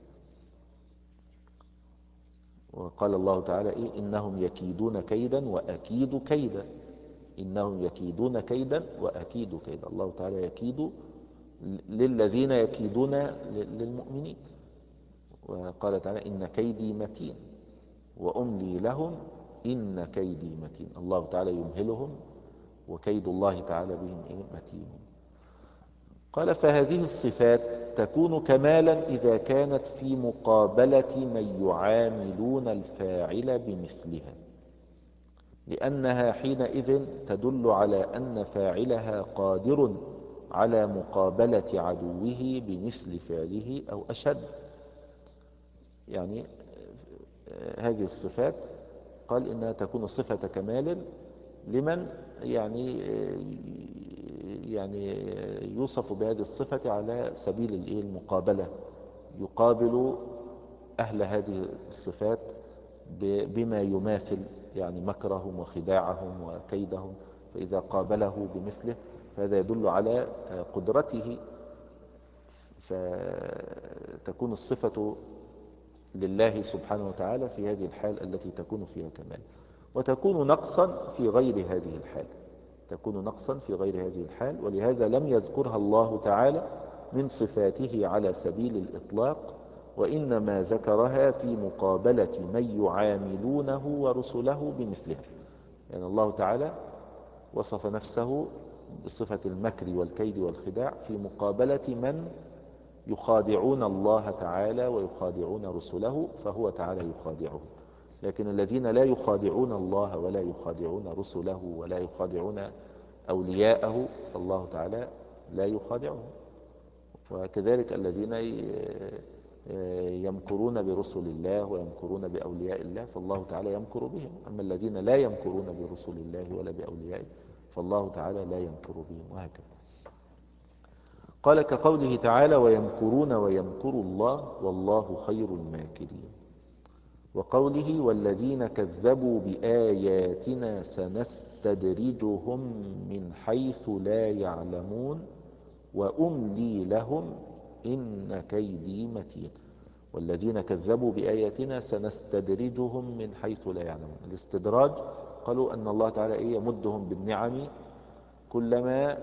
وقال الله تعالى إيه؟ إنهم يكيدون كيدا وأكيد كيدا، إنهم يكيدون كيدا وأكيد كيدا، الله تعالى يكيد للذين يكيدون للمؤمنين. وقال تعالى إن كيدي متين وأملي لهم إن كيدي متين، الله تعالى يمهلهم وكيد الله تعالى بهم إيه؟ متين. قال فهذه الصفات تكون كمالا إذا كانت في مقابلة من يعاملون الفاعل بمثلها، لأنها حينئذ تدل على أن فاعلها قادر على مقابلة عدوه بمثل فعله أو أشد. يعني هذه الصفات قال إنها تكون صفة كمال لمن يعني يعني يوصف بهذه الصفة على سبيل المقابلة، يقابل أهل هذه الصفات بما يماثل يعني مكرهم وخداعهم وكيدهم، فإذا قابله بمثله فهذا يدل على قدرته، فتكون الصفة لله سبحانه وتعالى في هذه الحال التي تكون فيها كمال، وتكون نقصا في غير هذه الحال، تكون نقصا في غير هذه الحال، ولهذا لم يذكرها الله تعالى من صفاته على سبيل الإطلاق، وإنما ذكرها في مقابلة من يعاملونه ورسله بمثلها. يعني الله تعالى وصف نفسه بصفة المكر والكيد والخداع في مقابلة من يخادعون الله تعالى ويخادعون رسله، فهو تعالى يخادعهم. لكن الذين لا يخادعون الله ولا يخادعون رسله ولا يخادعون أولياءه فالله تعالى لا يخادعهم. وكذلك الذين يمكرون برسل الله ويمكرون بأولياء الله فالله تعالى يمكر بهم، أما الذين لا يمكرون برسل الله ولا بأوليائه فالله تعالى لا يمكر بهم، وهكذا. قال كقوله تعالى ويمكرون ويمكر الله والله خير الماكرين، وقوله والذين كذبوا بآياتنا سنستدرجهم من حيث لا يعلمون وأملي لهم إن كيدي متين. والذين كذبوا بآياتنا سنستدرجهم من حيث لا يعلمون. الاستدراج قالوا أن الله تعالى إيه يمدهم بالنعم كلما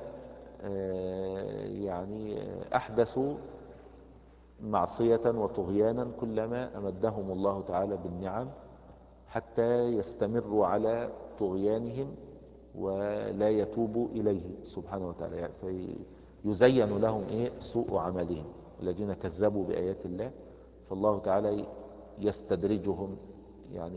يعني أحدثوا معصية وطغيانا، كلما أمدهم الله تعالى بالنعم حتى يستمروا على طغيانهم ولا يتوبوا إليه سبحانه وتعالى، فيزين لهم إيه سوء عملهم. الذين كذبوا بآيات الله فالله تعالى يستدرجهم، يعني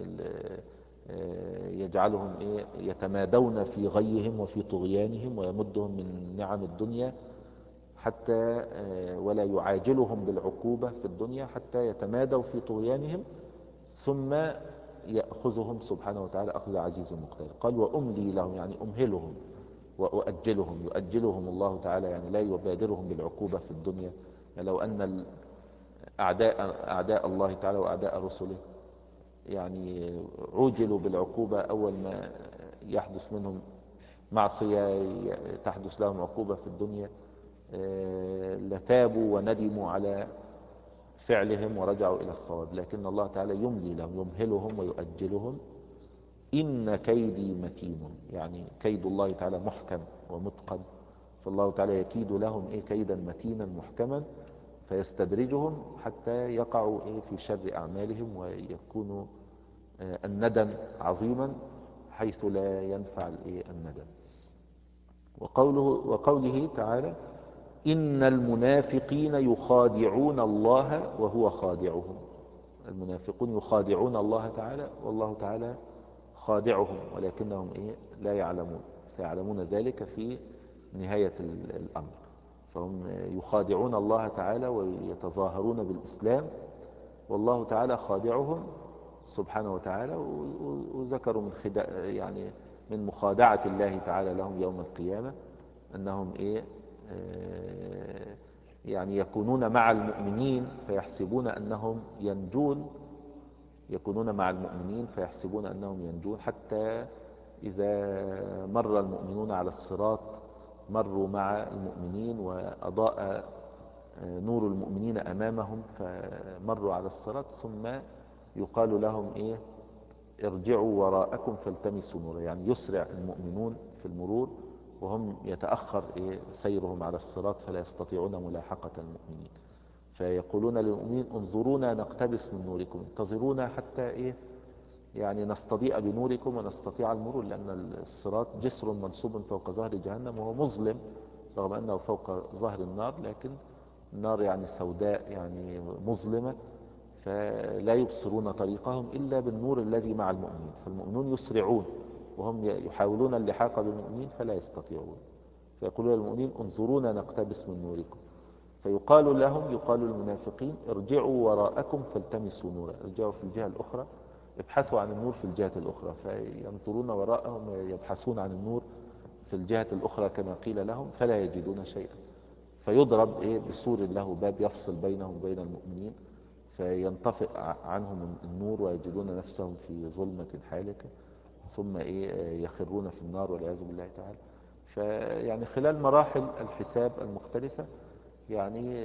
يجعلهم إيه يتمادون في غيهم وفي طغيانهم، ويمدهم من نعم الدنيا حتى ولا يعاجلهم بالعقوبة في الدنيا حتى يتمادوا في طغيانهم، ثم يأخذهم سبحانه وتعالى أخذ عزيز مقتدر. قال وأملي لهم يعني أمهلهم وأؤجلهم، يؤجلهم الله تعالى يعني لا يبادرهم بالعقوبة في الدنيا. يعني لو أن أعداء, أعداء الله تعالى وأعداء رسله يعني عوجلوا بالعقوبة أول ما يحدث منهم معصية تحدث لهم عقوبة في الدنيا لتابوا وندموا على فعلهم ورجعوا إلى الصواب، لكن الله تعالى يملي لهم يمهلهم ويؤجلهم. إن كيدي متين، يعني كيد الله تعالى محكم ومتقن، فالله تعالى يكيد لهم إيه كيدا متينا محكما، فيستدرجهم حتى يقعوا إيه في شر أعمالهم ويكونوا الندم عظيما حيث لا ينفع الندم. وقوله, وقوله تعالى إن المنافقين يخادعون الله وهو خادعهم. المنافقون يخادعون الله تعالى والله تعالى خادعهم، ولكنهم إيه لا يعلمون، سيعلمون ذلك في نهاية الأمر. فهم يخادعون الله تعالى ويتظاهرون بالإسلام والله تعالى خادعهم سبحانه وتعالى. وذكروا من خداع يعني من مخادعة الله تعالى لهم يوم القيامة أنهم إيه يعني يكونون مع المؤمنين فيحسبون أنهم ينجون، يكونون مع المؤمنين فيحسبون أنهم ينجون، حتى إذا مر المؤمنون على الصراط مروا مع المؤمنين وأضاء نور المؤمنين أمامهم فمروا على الصراط، ثم يقال لهم إيه ارجعوا وراءكم فالتمسوا نورا، يعني يسرع المؤمنون في المرور وهم يتأخر إيه سيرهم على الصراط فلا يستطيعون ملاحقة المؤمنين، فيقولون للمؤمنين انظرونا نقتبس من نوركم، انتظرونا حتى إيه يعني نستضيء بنوركم ونستطيع المرور، لأن الصراط جسر منصوب فوق ظهر جهنم وهو مظلم رغم أنه فوق ظهر النار، لكن النار يعني سوداء يعني مظلمة، فلا يبصرون طريقهم إلا بالنور الذي مع المؤمنين، فالمؤمنون يسرعون وهم يحاولون اللحاق بالمؤمنين فلا يستطيعون، فيقولون للمؤمنين انظرونا نقتبس من نوركم، فيقال لهم، يقال للمنافقين ارجعوا وراءكم فالتمسوا نورا، ارجعوا في الجهة الأخرى، ابحثوا عن النور في الجهة الأخرى، فينظرون وراءهم ويبحثون عن النور في الجهة الأخرى كما قيل لهم فلا يجدون شيئا، فيضرب إيه بسور له باب يفصل بينهم وبين المؤمنين، فينطفئ عنهم النور ويجدون نفسهم في ظلمة حالكة، ثم إيه يخرون في النار والعياذ بالله تعالى. فيعني خلال مراحل الحساب المختلفة يعني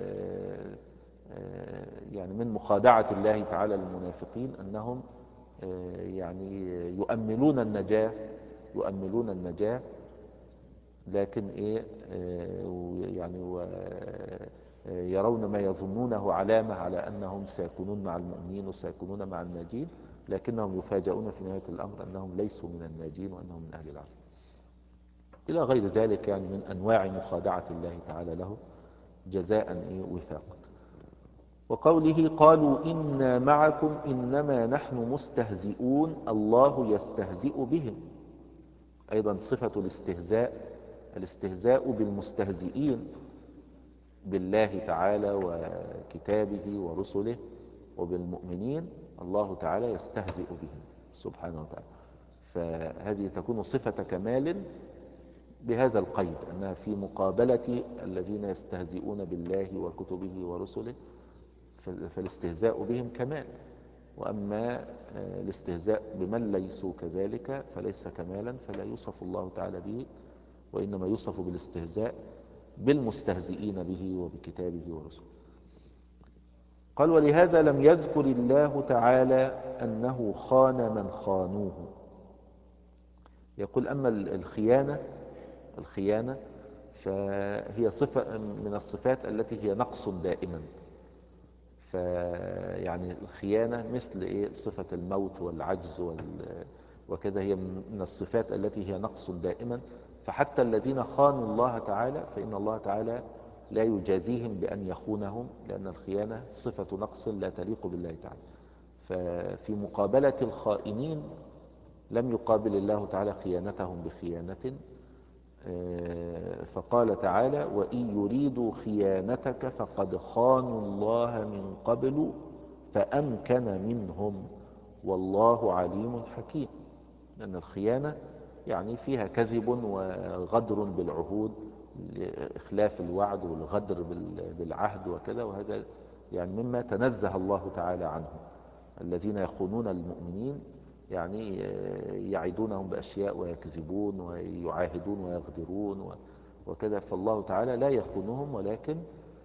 يعني من مخادعة الله تعالى للمنافقين أنهم يعني يؤملون النجاة يؤملون النجاة لكن إيه يعني يرون ما يظنونه علامة على أنهم سيكونون مع المؤمنين وسيكونون مع الناجين، لكنهم يفاجؤون في نهاية الأمر أنهم ليسوا من الناجين وأنهم من أهل العذاب إلى غير ذلك، يعني من أنواع مخادعة الله تعالى له جزاء إيه وفاقا. وقوله قالوا إنا معكم إنما نحن مستهزئون الله يستهزئ بهم، أيضا صفة الاستهزاء، الاستهزاء بالمستهزئين بالله تعالى وكتابه ورسله وبالمؤمنين، الله تعالى يستهزئ بهم سبحانه وتعالى، فهذه تكون صفة كمال بهذا القيد أنها في مقابلة الذين يستهزئون بالله وكتبه ورسله، فالاستهزاء بهم كمال، وأما الاستهزاء بمن ليسوا كذلك فليس كمالا، فلا يوصف الله تعالى به، وإنما يوصف بالاستهزاء بالمستهزئين به وبكتابه ورسله. قال ولهذا لم يذكر الله تعالى أنه خان من خانوه. يقول أما الخيانة الخيانة فهي صفة من الصفات التي هي نقص دائما، فيعني الخيانة مثل إيه صفة الموت والعجز وكذا، هي من الصفات التي هي نقص دائما، فحتى الذين خانوا الله تعالى فإن الله تعالى لا يجازيهم بأن يخونهم، لأن الخيانة صفة نقص لا تليق بالله تعالى. ففي مقابلة الخائنين لم يقابل الله تعالى خيانتهم بخيانة، فقال تعالى وإن يريدوا خيانتك فقد خانوا الله من قبل فأمكن منهم والله عليم حكيم، لأن الخيانة يعني فيها كذب وغدر بالعهود، إخلاف الوعد والغدر بالعهد وكذا، وهذا يعني مما تنزه الله تعالى عنه. الذين يخونون المؤمنين يعني يعدونهم بأشياء ويكذبون ويعاهدون ويغدرون وكذا، فالله تعالى لا يخونهم، ولكن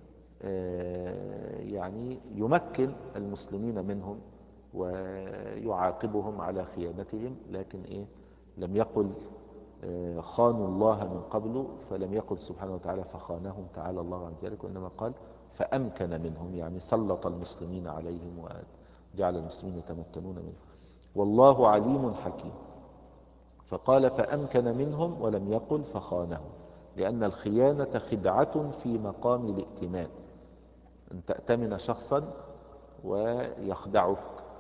يعني يمكن المسلمين منهم ويعاقبهم على خيانتهم، لكن إيه لم يقل خانوا الله من قبل، فلم يقل سبحانه وتعالى فخانهم تعالى الله عن ذلك، وإنما قال فأمكن منهم، يعني سلط المسلمين عليهم وجعل المسلمين يتمكنون منهم، والله عليم حكيم. فقال فأمكن منهم ولم يقل فخانهم، لأن الخيانة خدعة في مقام الائتمان، أن تأتمن شخصا ويخدعك،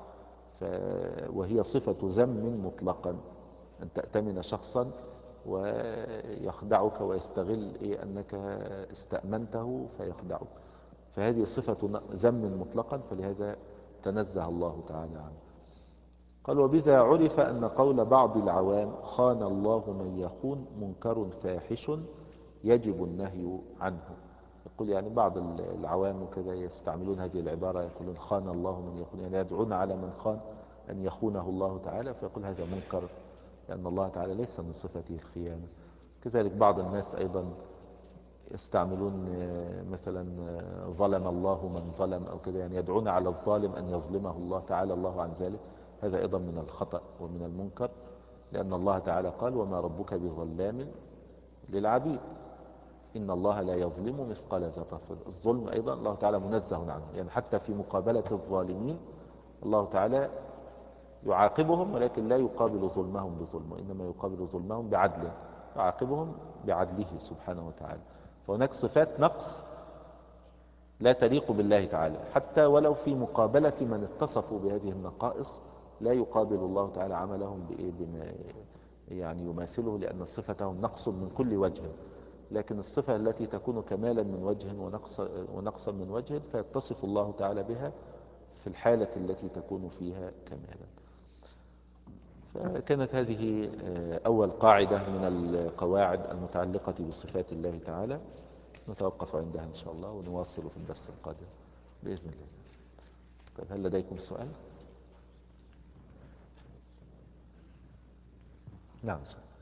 وهي صفة ذم مطلقا، أن تأتمن شخصا ويخدعك ويستغل إيه أنك استأمنته فيخدعك، فهذه صفة ذم مطلقا، فلهذا تنزه الله تعالى عنه. قال وبذا عرف أن قول بعض العوام خان الله من يخون منكر فاحش يجب النهي عنه. يقول يعني بعض العوام وكذا يستعملون هذه العبارة، يقولون خان الله من يخون، يعني يدعون على من خان أن يخونه الله تعالى، فيقول هذا منكر لأن الله تعالى ليس من صفته الخيانة. كذلك بعض الناس أيضا يستعملون مثلا ظلم الله من ظلم أو كذا، يعني يدعون على الظالم أن يظلمه الله تعالى الله عن ذلك، هذا أيضا من الخطأ ومن المنكر، لأن الله تعالى قال وما ربك بظلام للعبيد، إن الله لا يظلم مثقال ذرة. الظلم أيضا الله تعالى منزه عنه، يعني حتى في مقابلة الظالمين الله تعالى يعاقبهم، ولكن لا يقابل ظلمهم بظلم، وإنما يقابل ظلمهم بعدل، يعاقبهم بعدله سبحانه وتعالى. فهناك صفات نقص لا تليق بالله تعالى، حتى ولو في مقابلة من اتصفوا بهذه النقائص لا يقابل الله تعالى عملهم بإيه بما يعني يماثله، لأن صفتهم نقص من كل وجه. لكن الصفة التي تكون كمالا من وجه ونقص ونقصا من وجه فيتصف الله تعالى بها في الحالة التي تكون فيها كمالا. فكانت هذه أول قاعدة من القواعد المتعلقة بصفات الله تعالى. نتوقف عندها إن شاء الله ونواصل في الدرس القادم بإذن الله. طيب، هل لديكم سؤال؟ نعم.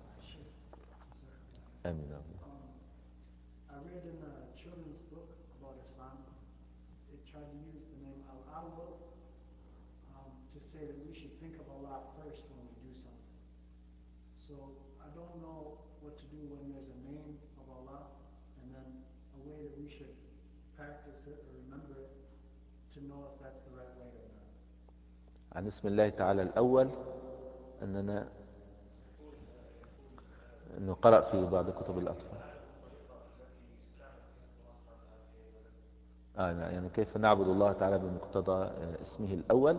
آمين. I read in a children's book about Islam, it tried to use the name Al-Awwal um, to say that we should think of Allah first when we do something. So I don't know what to do when there's a name of Allah and then a way that we should practice it or remember it to know if that's the right way or not. عن اسم الله تعالى الأول أننا نقرأ في بعض كتب الأطفال. آه يعني كيف نعبد الله تعالى بمقتضى اسمه الأول.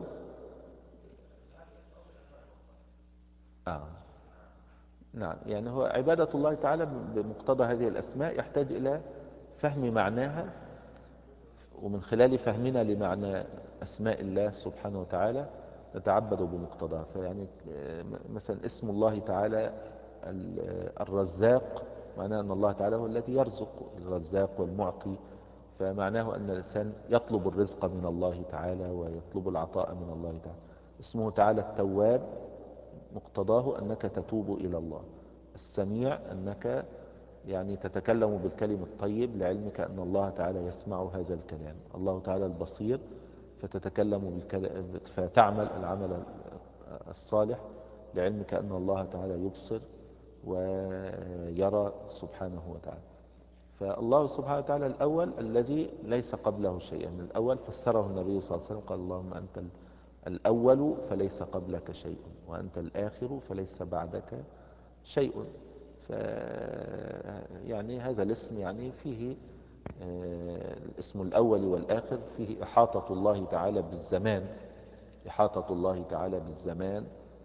آه. نعم، يعني هو عبادة الله تعالى بمقتضى هذه الأسماء يحتاج إلى فهم معناها، ومن خلال فهمنا لمعنى أسماء الله سبحانه وتعالى نتعبد بمقتضاها. فيعني مثلا اسم الله تعالى الرزاق معناه أن الله تعالى هو الذي يرزق، الرزاق والمعطي. فمعناه أن الإنسان يطلب الرزق من الله تعالى ويطلب العطاء من الله تعالى. اسمه تعالى التواب مقتضاه أنك تتوب إلى الله. السميع أنك يعني تتكلم بالكلم الطيب لعلمك أن الله تعالى يسمع هذا الكلام. الله تعالى البصير فتتكلم بالكلام فتعمل العمل الصالح لعلمك أن الله تعالى يبصر ويرى سبحانه وتعالى. فالله سبحانه وتعالى الأول الذي ليس قبله شيء. يعني الأول فسره النبي صلى الله عليه وسلم قال اللهم أنت الأول فليس قبلك شيء، وأنت الآخر فليس بعدك شيء. ف يعني هذا الاسم يعني فيه الاسم الأول والآخر فيه إحاطة الله تعالى بالزمان، إحاطة الله تعالى بالزمان.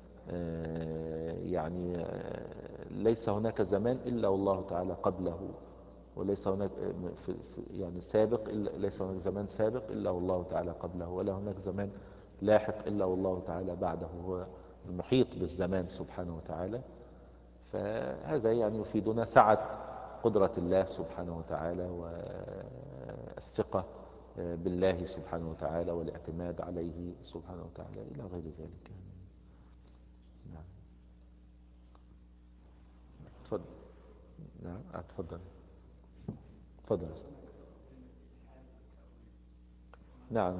يعني ليس هناك زمان إلا والله تعالى قبله، وليس هناك يعني سابق إلا ليس هناك زمان سابق إلا والله تعالى قبله، ولا هناك زمان لاحق إلا والله تعالى بعده. هو المحيط بالزمان سبحانه وتعالى. فهذا يعني يفيدنا سعة قدرة الله سبحانه وتعالى والثقة بالله سبحانه وتعالى والاعتماد عليه سبحانه وتعالى إلى غير ذلك. نعم. تفضل. نعم اتفضل. تفضل. نعم.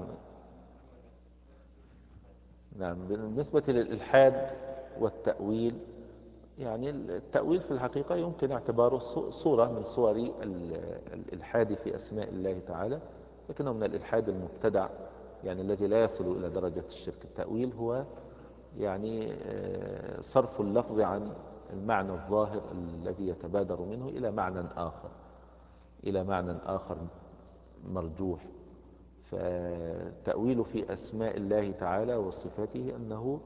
نعم، بالنسبة للإلحاد والتأويل، يعني التأويل في الحقيقة يمكن اعتباره صورة من صور الإلحاد في أسماء الله تعالى، لكنه من الإلحاد المبتدع يعني الذي لا يصل إلى درجة الشرك. التأويل هو يعني صرف اللفظ عن المعنى الظاهر الذي يتبادر منه إلى معنى آخر إلى معنى آخر مرجوح. فالتأويل في أسماء الله تعالى وصفاته أنه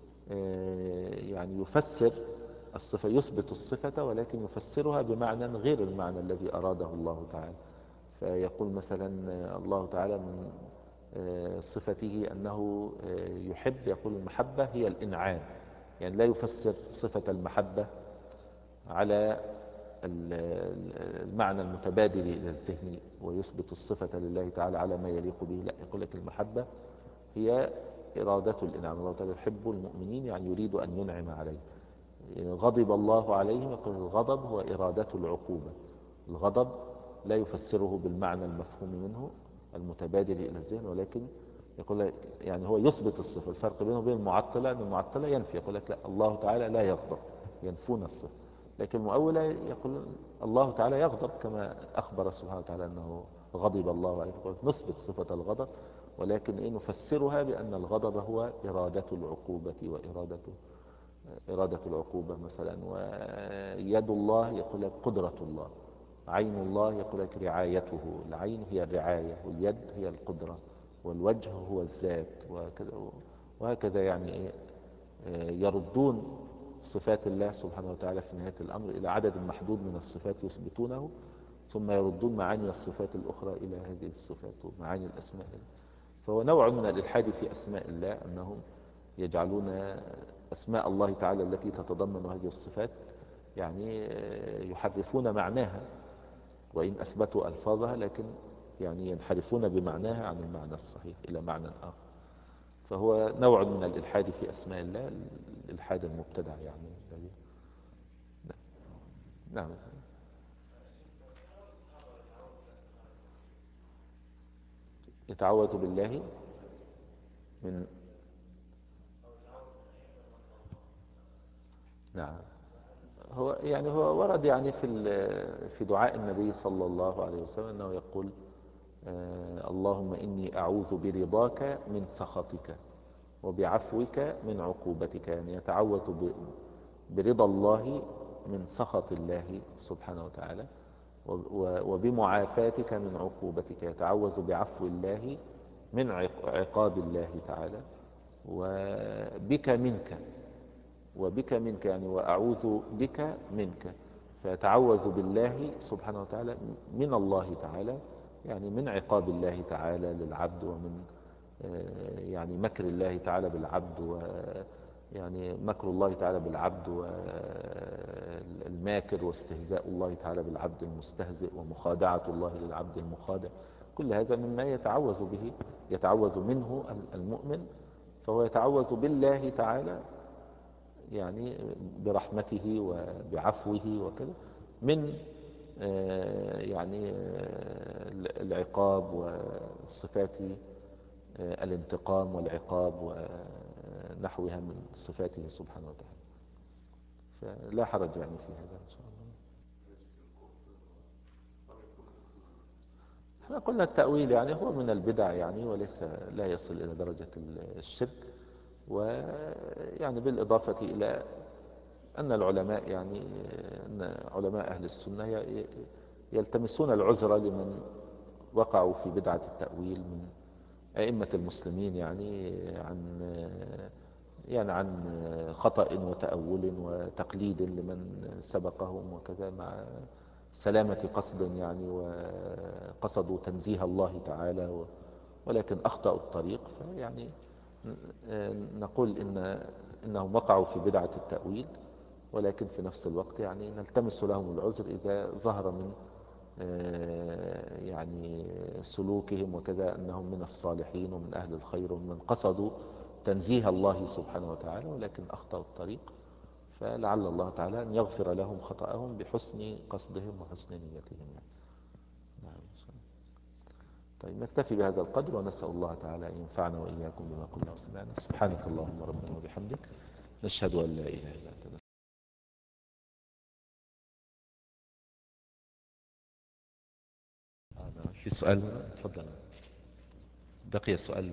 يعني يفسر الصفة، يثبت الصفة ولكن يفسرها بمعنى غير المعنى الذي أراده الله تعالى. فيقول مثلا الله تعالى من صفته أنه يحب، يقول المحبة هي الإنعام، يعني لا يفسر صفة المحبة على المعنى المتبادل إلى الذهن ويثبت الصفة لله تعالى على ما يليق به. لا، يقول لك المحبة هي إرادة الإنعام. الله تعالى يحب المؤمنين يعني يريد أن ينعم عليه. غضب الله عليهم، يقول الغضب هو إرادة العقوبة. الغضب لا يفسره بالمعنى المفهوم منه المتبادل إلى الذهن، ولكن يقول يعني هو يثبت الصفة. الفرق بينه وبين المعطلة أن المعطلة ينفي، يقول لك لا الله تعالى لا يغضب، ينفون الصفة. لكن المؤولة يقول الله تعالى يغضب كما أخبر سبحانه وتعالى أنه غضب الله عليه، يقول نثبت صفة الغضب ولكن إيه نفسرها بأن الغضب هو إرادة العقوبة وإرادة إرادة العقوبة مثلا. ويد الله يقول لك قدرة الله، عين الله يقول لك رعايته، العين هي الرعاية، واليد هي القدرة، والوجه هو الذات، وكذا وهكذا. يعني إيه؟ يردون صفات الله سبحانه وتعالى في نهاية الأمر إلى عدد محدود من الصفات يثبتونه، ثم يردون معاني الصفات الأخرى إلى هذه الصفات ومعاني الأسماء. فهو نوع من الإلحاد في أسماء الله، أنهم يجعلون أسماء الله تعالى التي تتضمن هذه الصفات يعني يحرفون معناها، وإن أثبتوا ألفاظها لكن يعني ينحرفون بمعناها عن المعنى الصحيح إلى معنى آخر. فهو نوع من الإلحاد في أسماء الله، الإلحاد المبتدع يعني. نعم. يتعوذ بالله من نعم. هو يعني هو ورد يعني في في دعاء النبي صلى الله عليه وسلم أنه يقول آه اللهم إني أعوذ برضاك من سخطك وبعفوك من عقوبتك. يعني يتعوذ برضا الله من سخط الله سبحانه وتعالى، وبمعافاتك من عقوبتك. يتعوذ بعفو الله من عقاب الله تعالى، وبك منك، وبك منك يعني وأعوذ بك منك. فيتعوذ بالله سبحانه وتعالى من الله تعالى، يعني من عقاب الله تعالى للعبد، ومن يعني مكر الله تعالى بالعبد، و يعني مكر الله تعالى بالعبد والماكر، واستهزاء الله تعالى بالعبد المستهزئ، ومخادعة الله للعبد المخادع. كل هذا مما يتعوذ به، يتعوذ منه المؤمن. فهو يتعوذ بالله تعالى يعني برحمته وبعفوه وكذا من يعني العقاب وصفات الانتقام والعقاب ونحوها من صفاته سبحانه وتعالى. فلا حرج يعني في هذا إن شاء الله. احنا قلنا التأويل يعني هو من البدع يعني، وليس لا يصل إلى درجة الشرك. ويعني بالإضافة إلى أن العلماء يعني أن علماء أهل السنة يلتمسون العذر لمن وقعوا في بدعة التأويل من أئمة المسلمين، يعني عن يعني عن خطأ وتأول وتقليد لمن سبقهم وكذا، مع سلامة قصد يعني، وقصدوا تنزيه الله تعالى ولكن أخطأوا الطريق. فيعني نقول إن إنهم وقعوا في بدعة التأويل، ولكن في نفس الوقت يعني نلتمس لهم العذر إذا ظهر من يعني سلوكهم وكذا أنهم من الصالحين ومن أهل الخير ومن قصدوا تنزيه الله سبحانه وتعالى ولكن أخطأوا الطريق. فلعل الله تعالى أن يغفر لهم خطأهم بحسن قصدهم وحسن نيتهم يعني. نعم. طيب نكتفي بهذا القدر، ونسأل الله تعالى أن ينفعنا وإياكم بما قلنا وسمعنا. سبحانك اللهم ربنا وبحمدك، نشهد أن لا إله إلا أنت. في سؤال؟ تفضل. بقي سؤال.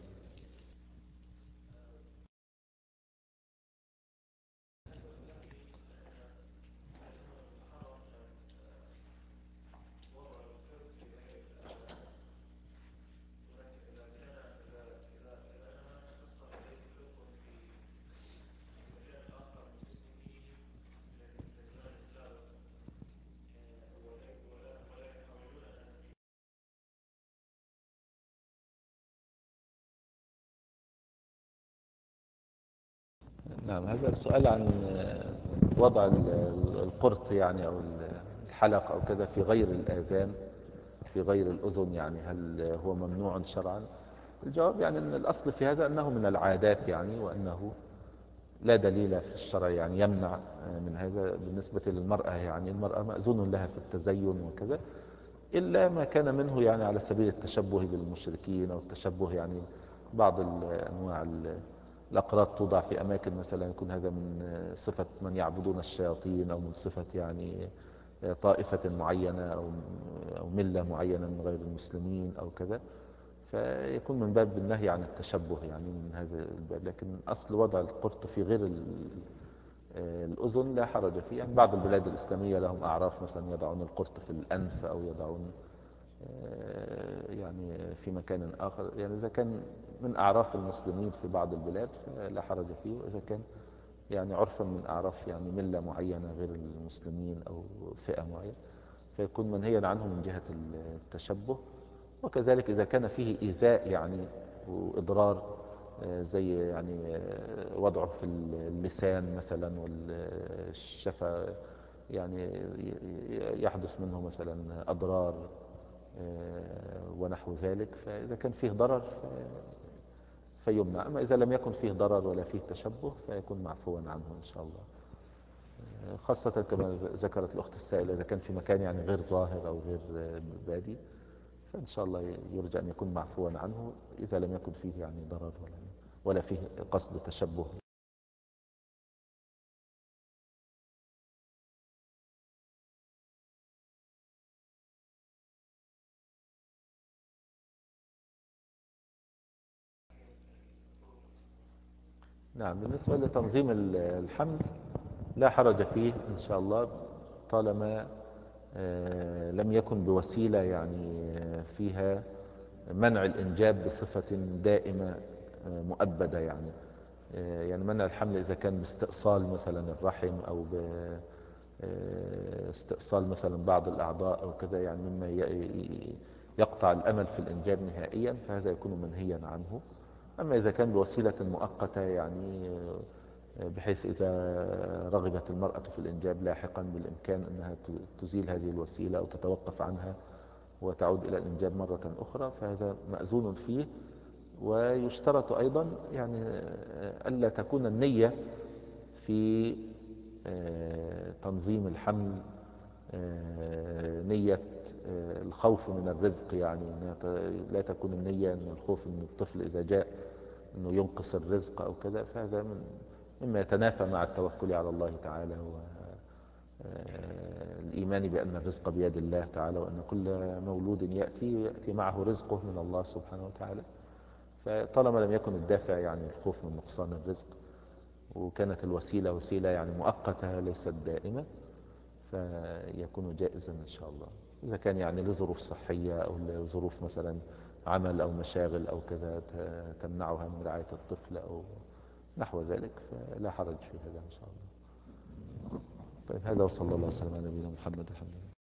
نعم، هذا السؤال عن وضع القرط يعني أو الحلق أو كذا في غير الآذان، في غير الأذن، يعني هل هو ممنوع شرعا؟ الجواب يعني أن الأصل في هذا أنه من العادات يعني، وأنه لا دليل في الشرع يعني يمنع من هذا. بالنسبة للمرأة يعني المرأة مأذون لها في التزين وكذا، إلا ما كان منه يعني على سبيل التشبه بالمشركين، أو التشبه يعني بعض أنواع الأقراط توضع في أماكن مثلا يكون هذا من صفة من يعبدون الشياطين، أو من صفة يعني طائفة معينة، أو أو ملة معينة من غير المسلمين أو كذا. فيكون من باب النهي عن التشبه يعني من هذا الباب. لكن أصل وضع القرط في غير ال- آه، الأذن لا حرج فيه. يعني بعض البلاد الإسلامية لهم أعراف مثلا يضعون القرط في الأنف أو يضعون آه، يعني في مكان آخر. يعني إذا كان من أعراف المسلمين في بعض البلاد فلا حرج فيه، وإذا كان يعني عرفا من أعراف يعني ملة معينة غير المسلمين أو فئة معينة فيكون منهيا عنه من جهة التشبه. وكذلك إذا كان فيه إيذاء يعني وإضرار، آه، زي يعني آه، وضعه في اللسان مثلا والشفة، يعني ي- يحدث منه مثلا أضرار آه، ونحو ذلك. فإذا كان فيه ضرر ف- فيمنع. أما إذا لم يكن فيه ضرر ولا فيه تشبه فيكون معفوا عنه إن شاء الله. آه، خاصة كما ذ- ذكرت الأخت السائلة إذا كان في مكان يعني غير ظاهر أو غير آه، بادي، فإن شاء الله يرجى أن يكون معفوا عنه إذا لم يكن فيه يعني ضرر ولا ولا فيه قصد تشبه. نعم، بالنسبة لتنظيم ال- الحمل لا حرج فيه إن شاء الله، طالما آه، لم يكن بوسيلة يعني آه، فيها منع الإنجاب بصفة دائمة آه، مؤبدة. يعني آه، يعني منع الحمل إذا كان باستئصال مثلا الرحم أو باستئصال مثلا بعض الأعضاء أو كذا، يعني مما ي- يقطع الأمل في الإنجاب نهائيا، فهذا يكون منهيا عنه. أما إذا كان بوسيلة مؤقتة يعني آه، بحيث إذا رغبت المرأة في الإنجاب لاحقا بالإمكان أنها ت- تزيل هذه الوسيلة أو تتوقف عنها وتعود إلى الإنجاب مرة أخرى، فهذا مأذون فيه. ويشترط أيضا يعني آه، ألا تكون النية في آه، تنظيم الحمل آه، نية آه، الخوف من الرزق. يعني إنها ت- لا تكون النية أن الخوف من الطفل إذا جاء أنه ينقص الرزق أو كذا، فهذا من مما يتنافى مع التوكل على الله تعالى والإيمان بأن الرزق بيد الله تعالى، وأن كل مولود يأتي يأتي معه رزقه من الله سبحانه وتعالى. فطالما لم يكن الدافع يعني الخوف من نقصان الرزق، وكانت الوسيلة وسيلة يعني مؤقتة ليست دائمة، فيكون جائزا إن شاء الله. إذا كان يعني لظروف صحية أو لظروف مثلا عمل أو مشاغل أو كذا ت- تمنعها من رعاية الطفل أو نحو ذلك، فلا حرج في هذا إن شاء الله. طيب، هذا وصلى الله وسلم على نبينا محمد الحمد لله.